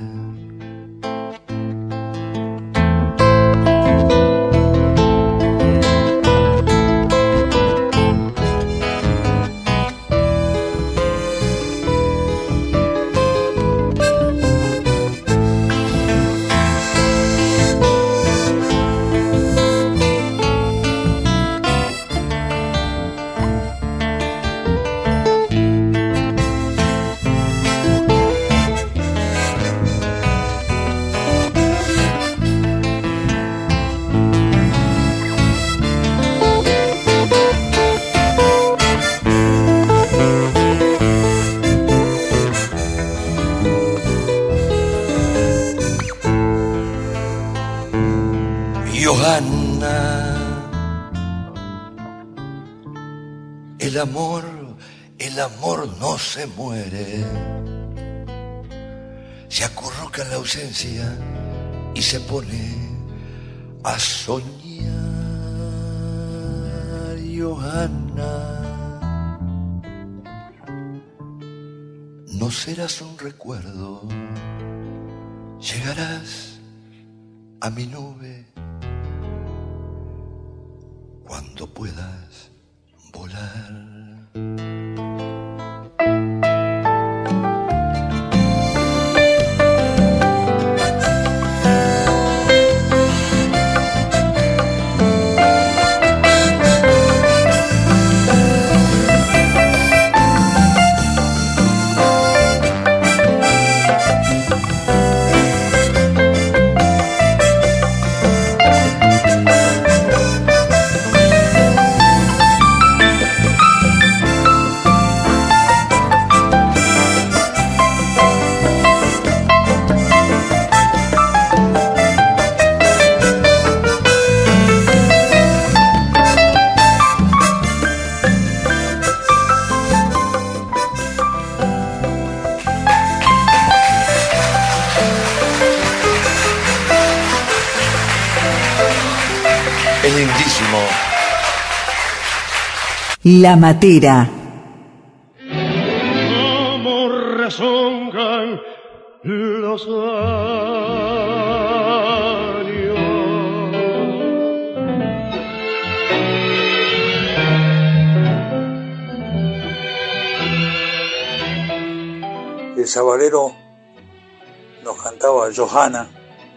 El amor, el amor no se muere, se acurruca en la ausencia y se pone a soñar, Johanna. No serás un recuerdo, llegarás a mi nube cuando puedas volar. La Matera. Como rezongan los años. El sabalero nos cantaba Johanna.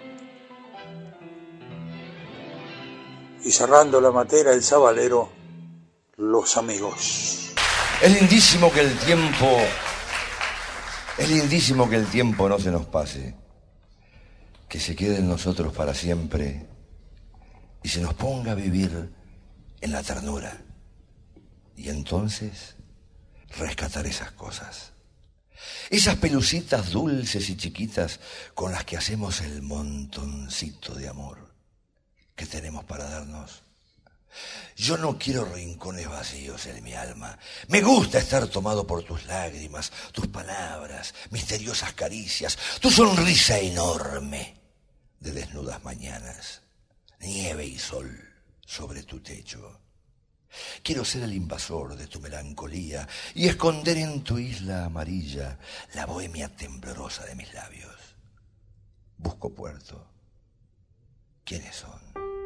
Y cerrando la matera, el sabalero, los amigos. Es lindísimo que el tiempo, es lindísimo que el tiempo no se nos pase, que se quede en nosotros para siempre y se nos ponga a vivir en la ternura. Y entonces rescatar esas cosas, esas pelucitas dulces y chiquitas con las que hacemos el montoncito de amor que tenemos para darnos. Yo no quiero rincones vacíos en mi alma. Me gusta estar tomado por tus lágrimas, tus palabras, misteriosas caricias, tu sonrisa enorme de desnudas mañanas, nieve y sol sobre tu techo. Quiero ser el invasor de tu melancolía y esconder en tu isla amarilla la bohemia temblorosa de mis labios. Busco puerto. ¿Quiénes son?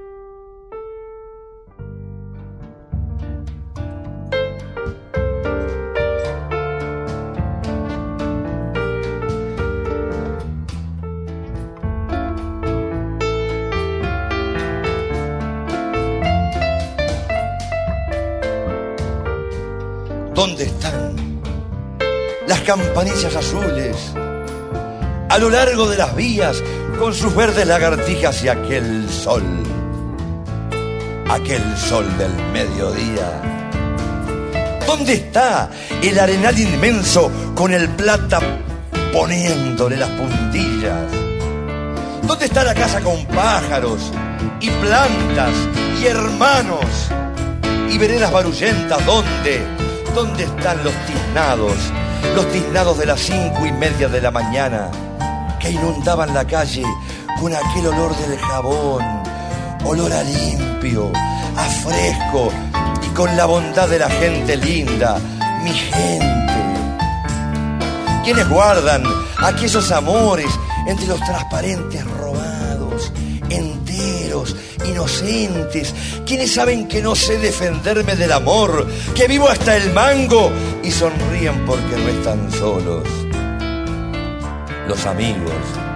¿Dónde están las campanillas azules a lo largo de las vías con sus verdes lagartijas y aquel sol, aquel sol del mediodía? ¿Dónde está el arenal inmenso con el plata poniéndole las puntillas? ¿Dónde está la casa con pájaros y plantas y hermanos y veredas barullentas? ¿Dónde? ¿Dónde están los tiznados? Los tiznados de las cinco y media de la mañana que inundaban la calle con aquel olor del jabón, olor a limpio, a fresco y con la bondad de la gente linda, mi gente. ¿Quiénes guardan aquellos amores entre los transparentes robados, enteros, inocentes? ¿Quiénes saben que no sé defenderme del amor, que vivo hasta el mango y sonríen porque no están solos? Los amigos,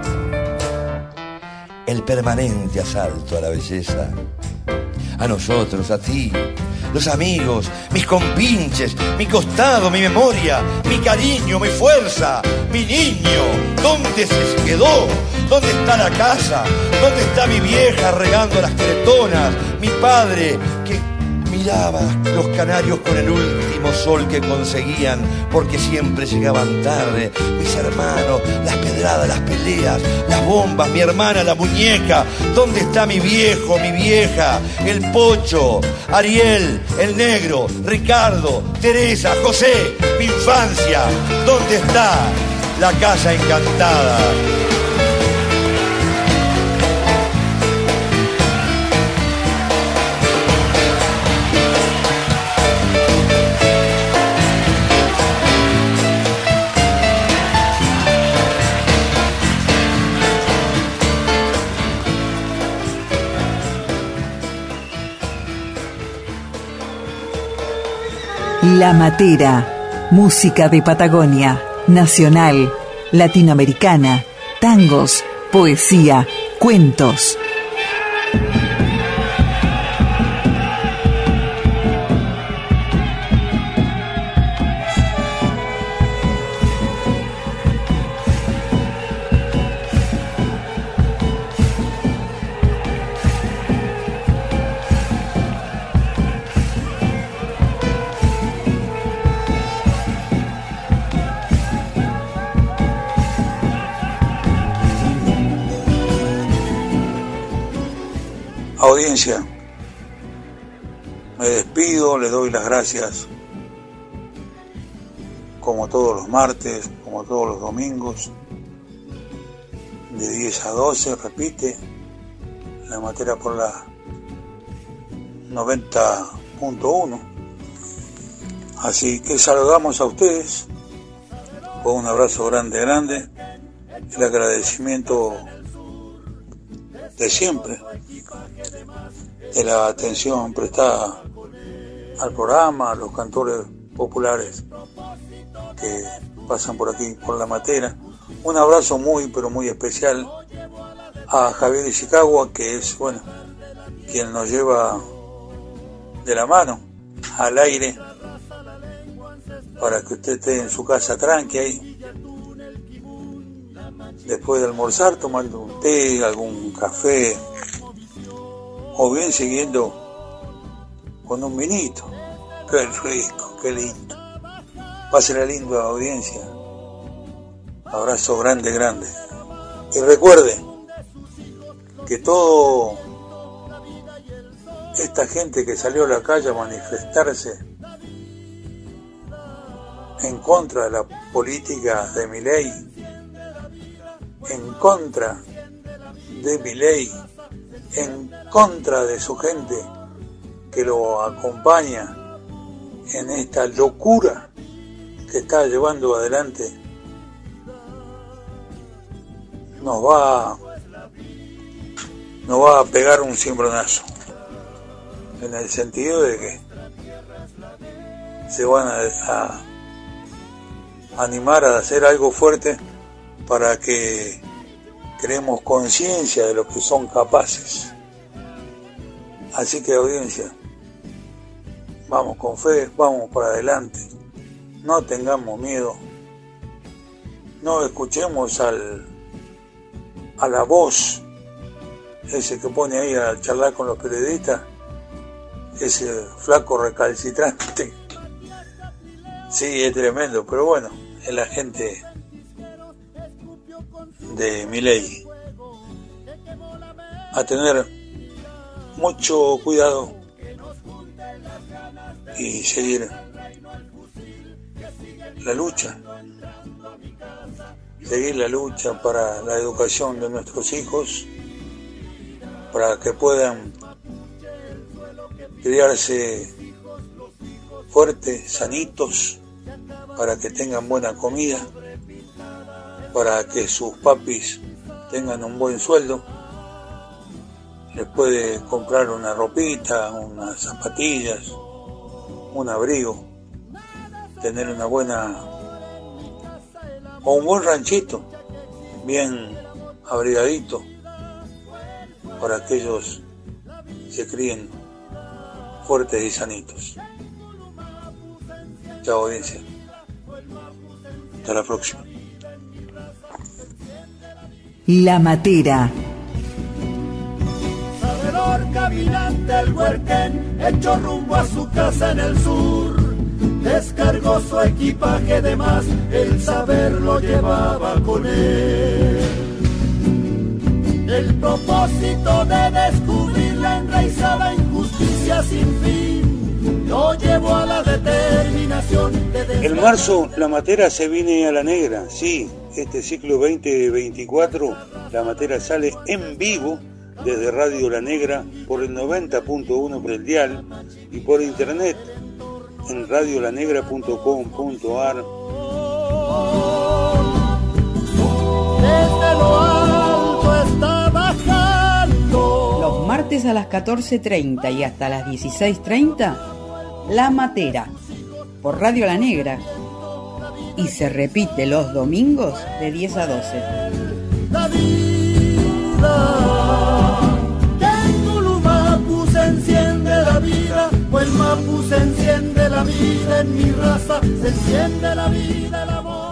el permanente asalto a la belleza, a nosotros, a ti, los amigos, mis compinches, mi costado, mi memoria, mi cariño, mi fuerza, mi niño. ¿Dónde se quedó? ¿Dónde está la casa? ¿Dónde está mi vieja regando las cretonas? Mi padre que miraba los canarios con el último sol que conseguían porque siempre llegaban tarde. Mis hermanos, las pedradas, las peleas, las bombas, mi hermana, la muñeca. ¿Dónde está mi viejo, mi vieja? El Pocho, Ariel, el Negro, Ricardo, Teresa, José, mi infancia. ¿Dónde está la casa encantada? La Matera, música de Patagonia, nacional, latinoamericana, tangos, poesía, cuentos. Audiencia, me despido, les doy las gracias como todos los martes, como todos los domingos, de diez a doce, repite, La Matera por la noventa punto uno. Así que saludamos a ustedes con un abrazo grande, grande, el agradecimiento de siempre, de la atención prestada al programa, a los cantores populares que pasan por aquí, por La Matera. Un abrazo muy, pero muy especial a Javier Ishikawa, que es, bueno, quien nos lleva de la mano al aire para que usted esté en su casa tranqui ahí, después de almorzar, tomando un té, algún café, o bien siguiendo con un vinito. Qué rico, qué lindo. Pásenla lindo, audiencia. Abrazo grande, grande. Y recuerde que todo esta gente que salió a la calle a manifestarse en contra de la política de Milei, en contra de Milei, en contra de su gente que lo acompaña en esta locura que está llevando adelante, nos va nos va a pegar un cimbronazo, en el sentido de que se van a, a animar a hacer algo fuerte para que creemos conciencia de lo que son capaces. Así que, audiencia, vamos con fe, vamos para adelante, no tengamos miedo, no escuchemos al a la voz, ese que pone ahí a charlar con los periodistas, ese flaco recalcitrante. Sí, es tremendo, pero bueno, es la gente de Milei. A tener mucho cuidado y seguir la lucha, seguir la lucha para la educación de nuestros hijos, para que puedan criarse fuertes, sanitos, para que tengan buena comida, para que sus papis tengan un buen sueldo, les puede comprar una ropita, unas zapatillas, un abrigo, tener una buena o un buen ranchito, bien abrigadito, para que ellos se críen fuertes y sanitos. Chao, audiencia. Hasta la próxima. La Matera. Sabedor caminante el huerquén, hecho rumbo a su casa en el sur. Descargó su equipaje de más, el saber lo llevaba con él. El propósito de descubrir la enraizada injusticia sin fin lo llevó a la determinación de... En marzo La Matera se viene a la negra, sí, este ciclo veinte veinticuatro La Matera sale en vivo desde Radio La Negra por el noventa punto uno por el dial y por internet en radio la negra punto com punto a r. Desde lo alto está bajando. Los martes a las catorce treinta y hasta las dieciséis treinta, La Matera, por Radio La Negra y se repite los domingos de diez a doce. La vida, que en Gulumapu se enciende la vida, o el Mapu se enciende la vida, en mi raza se enciende la vida, el amor.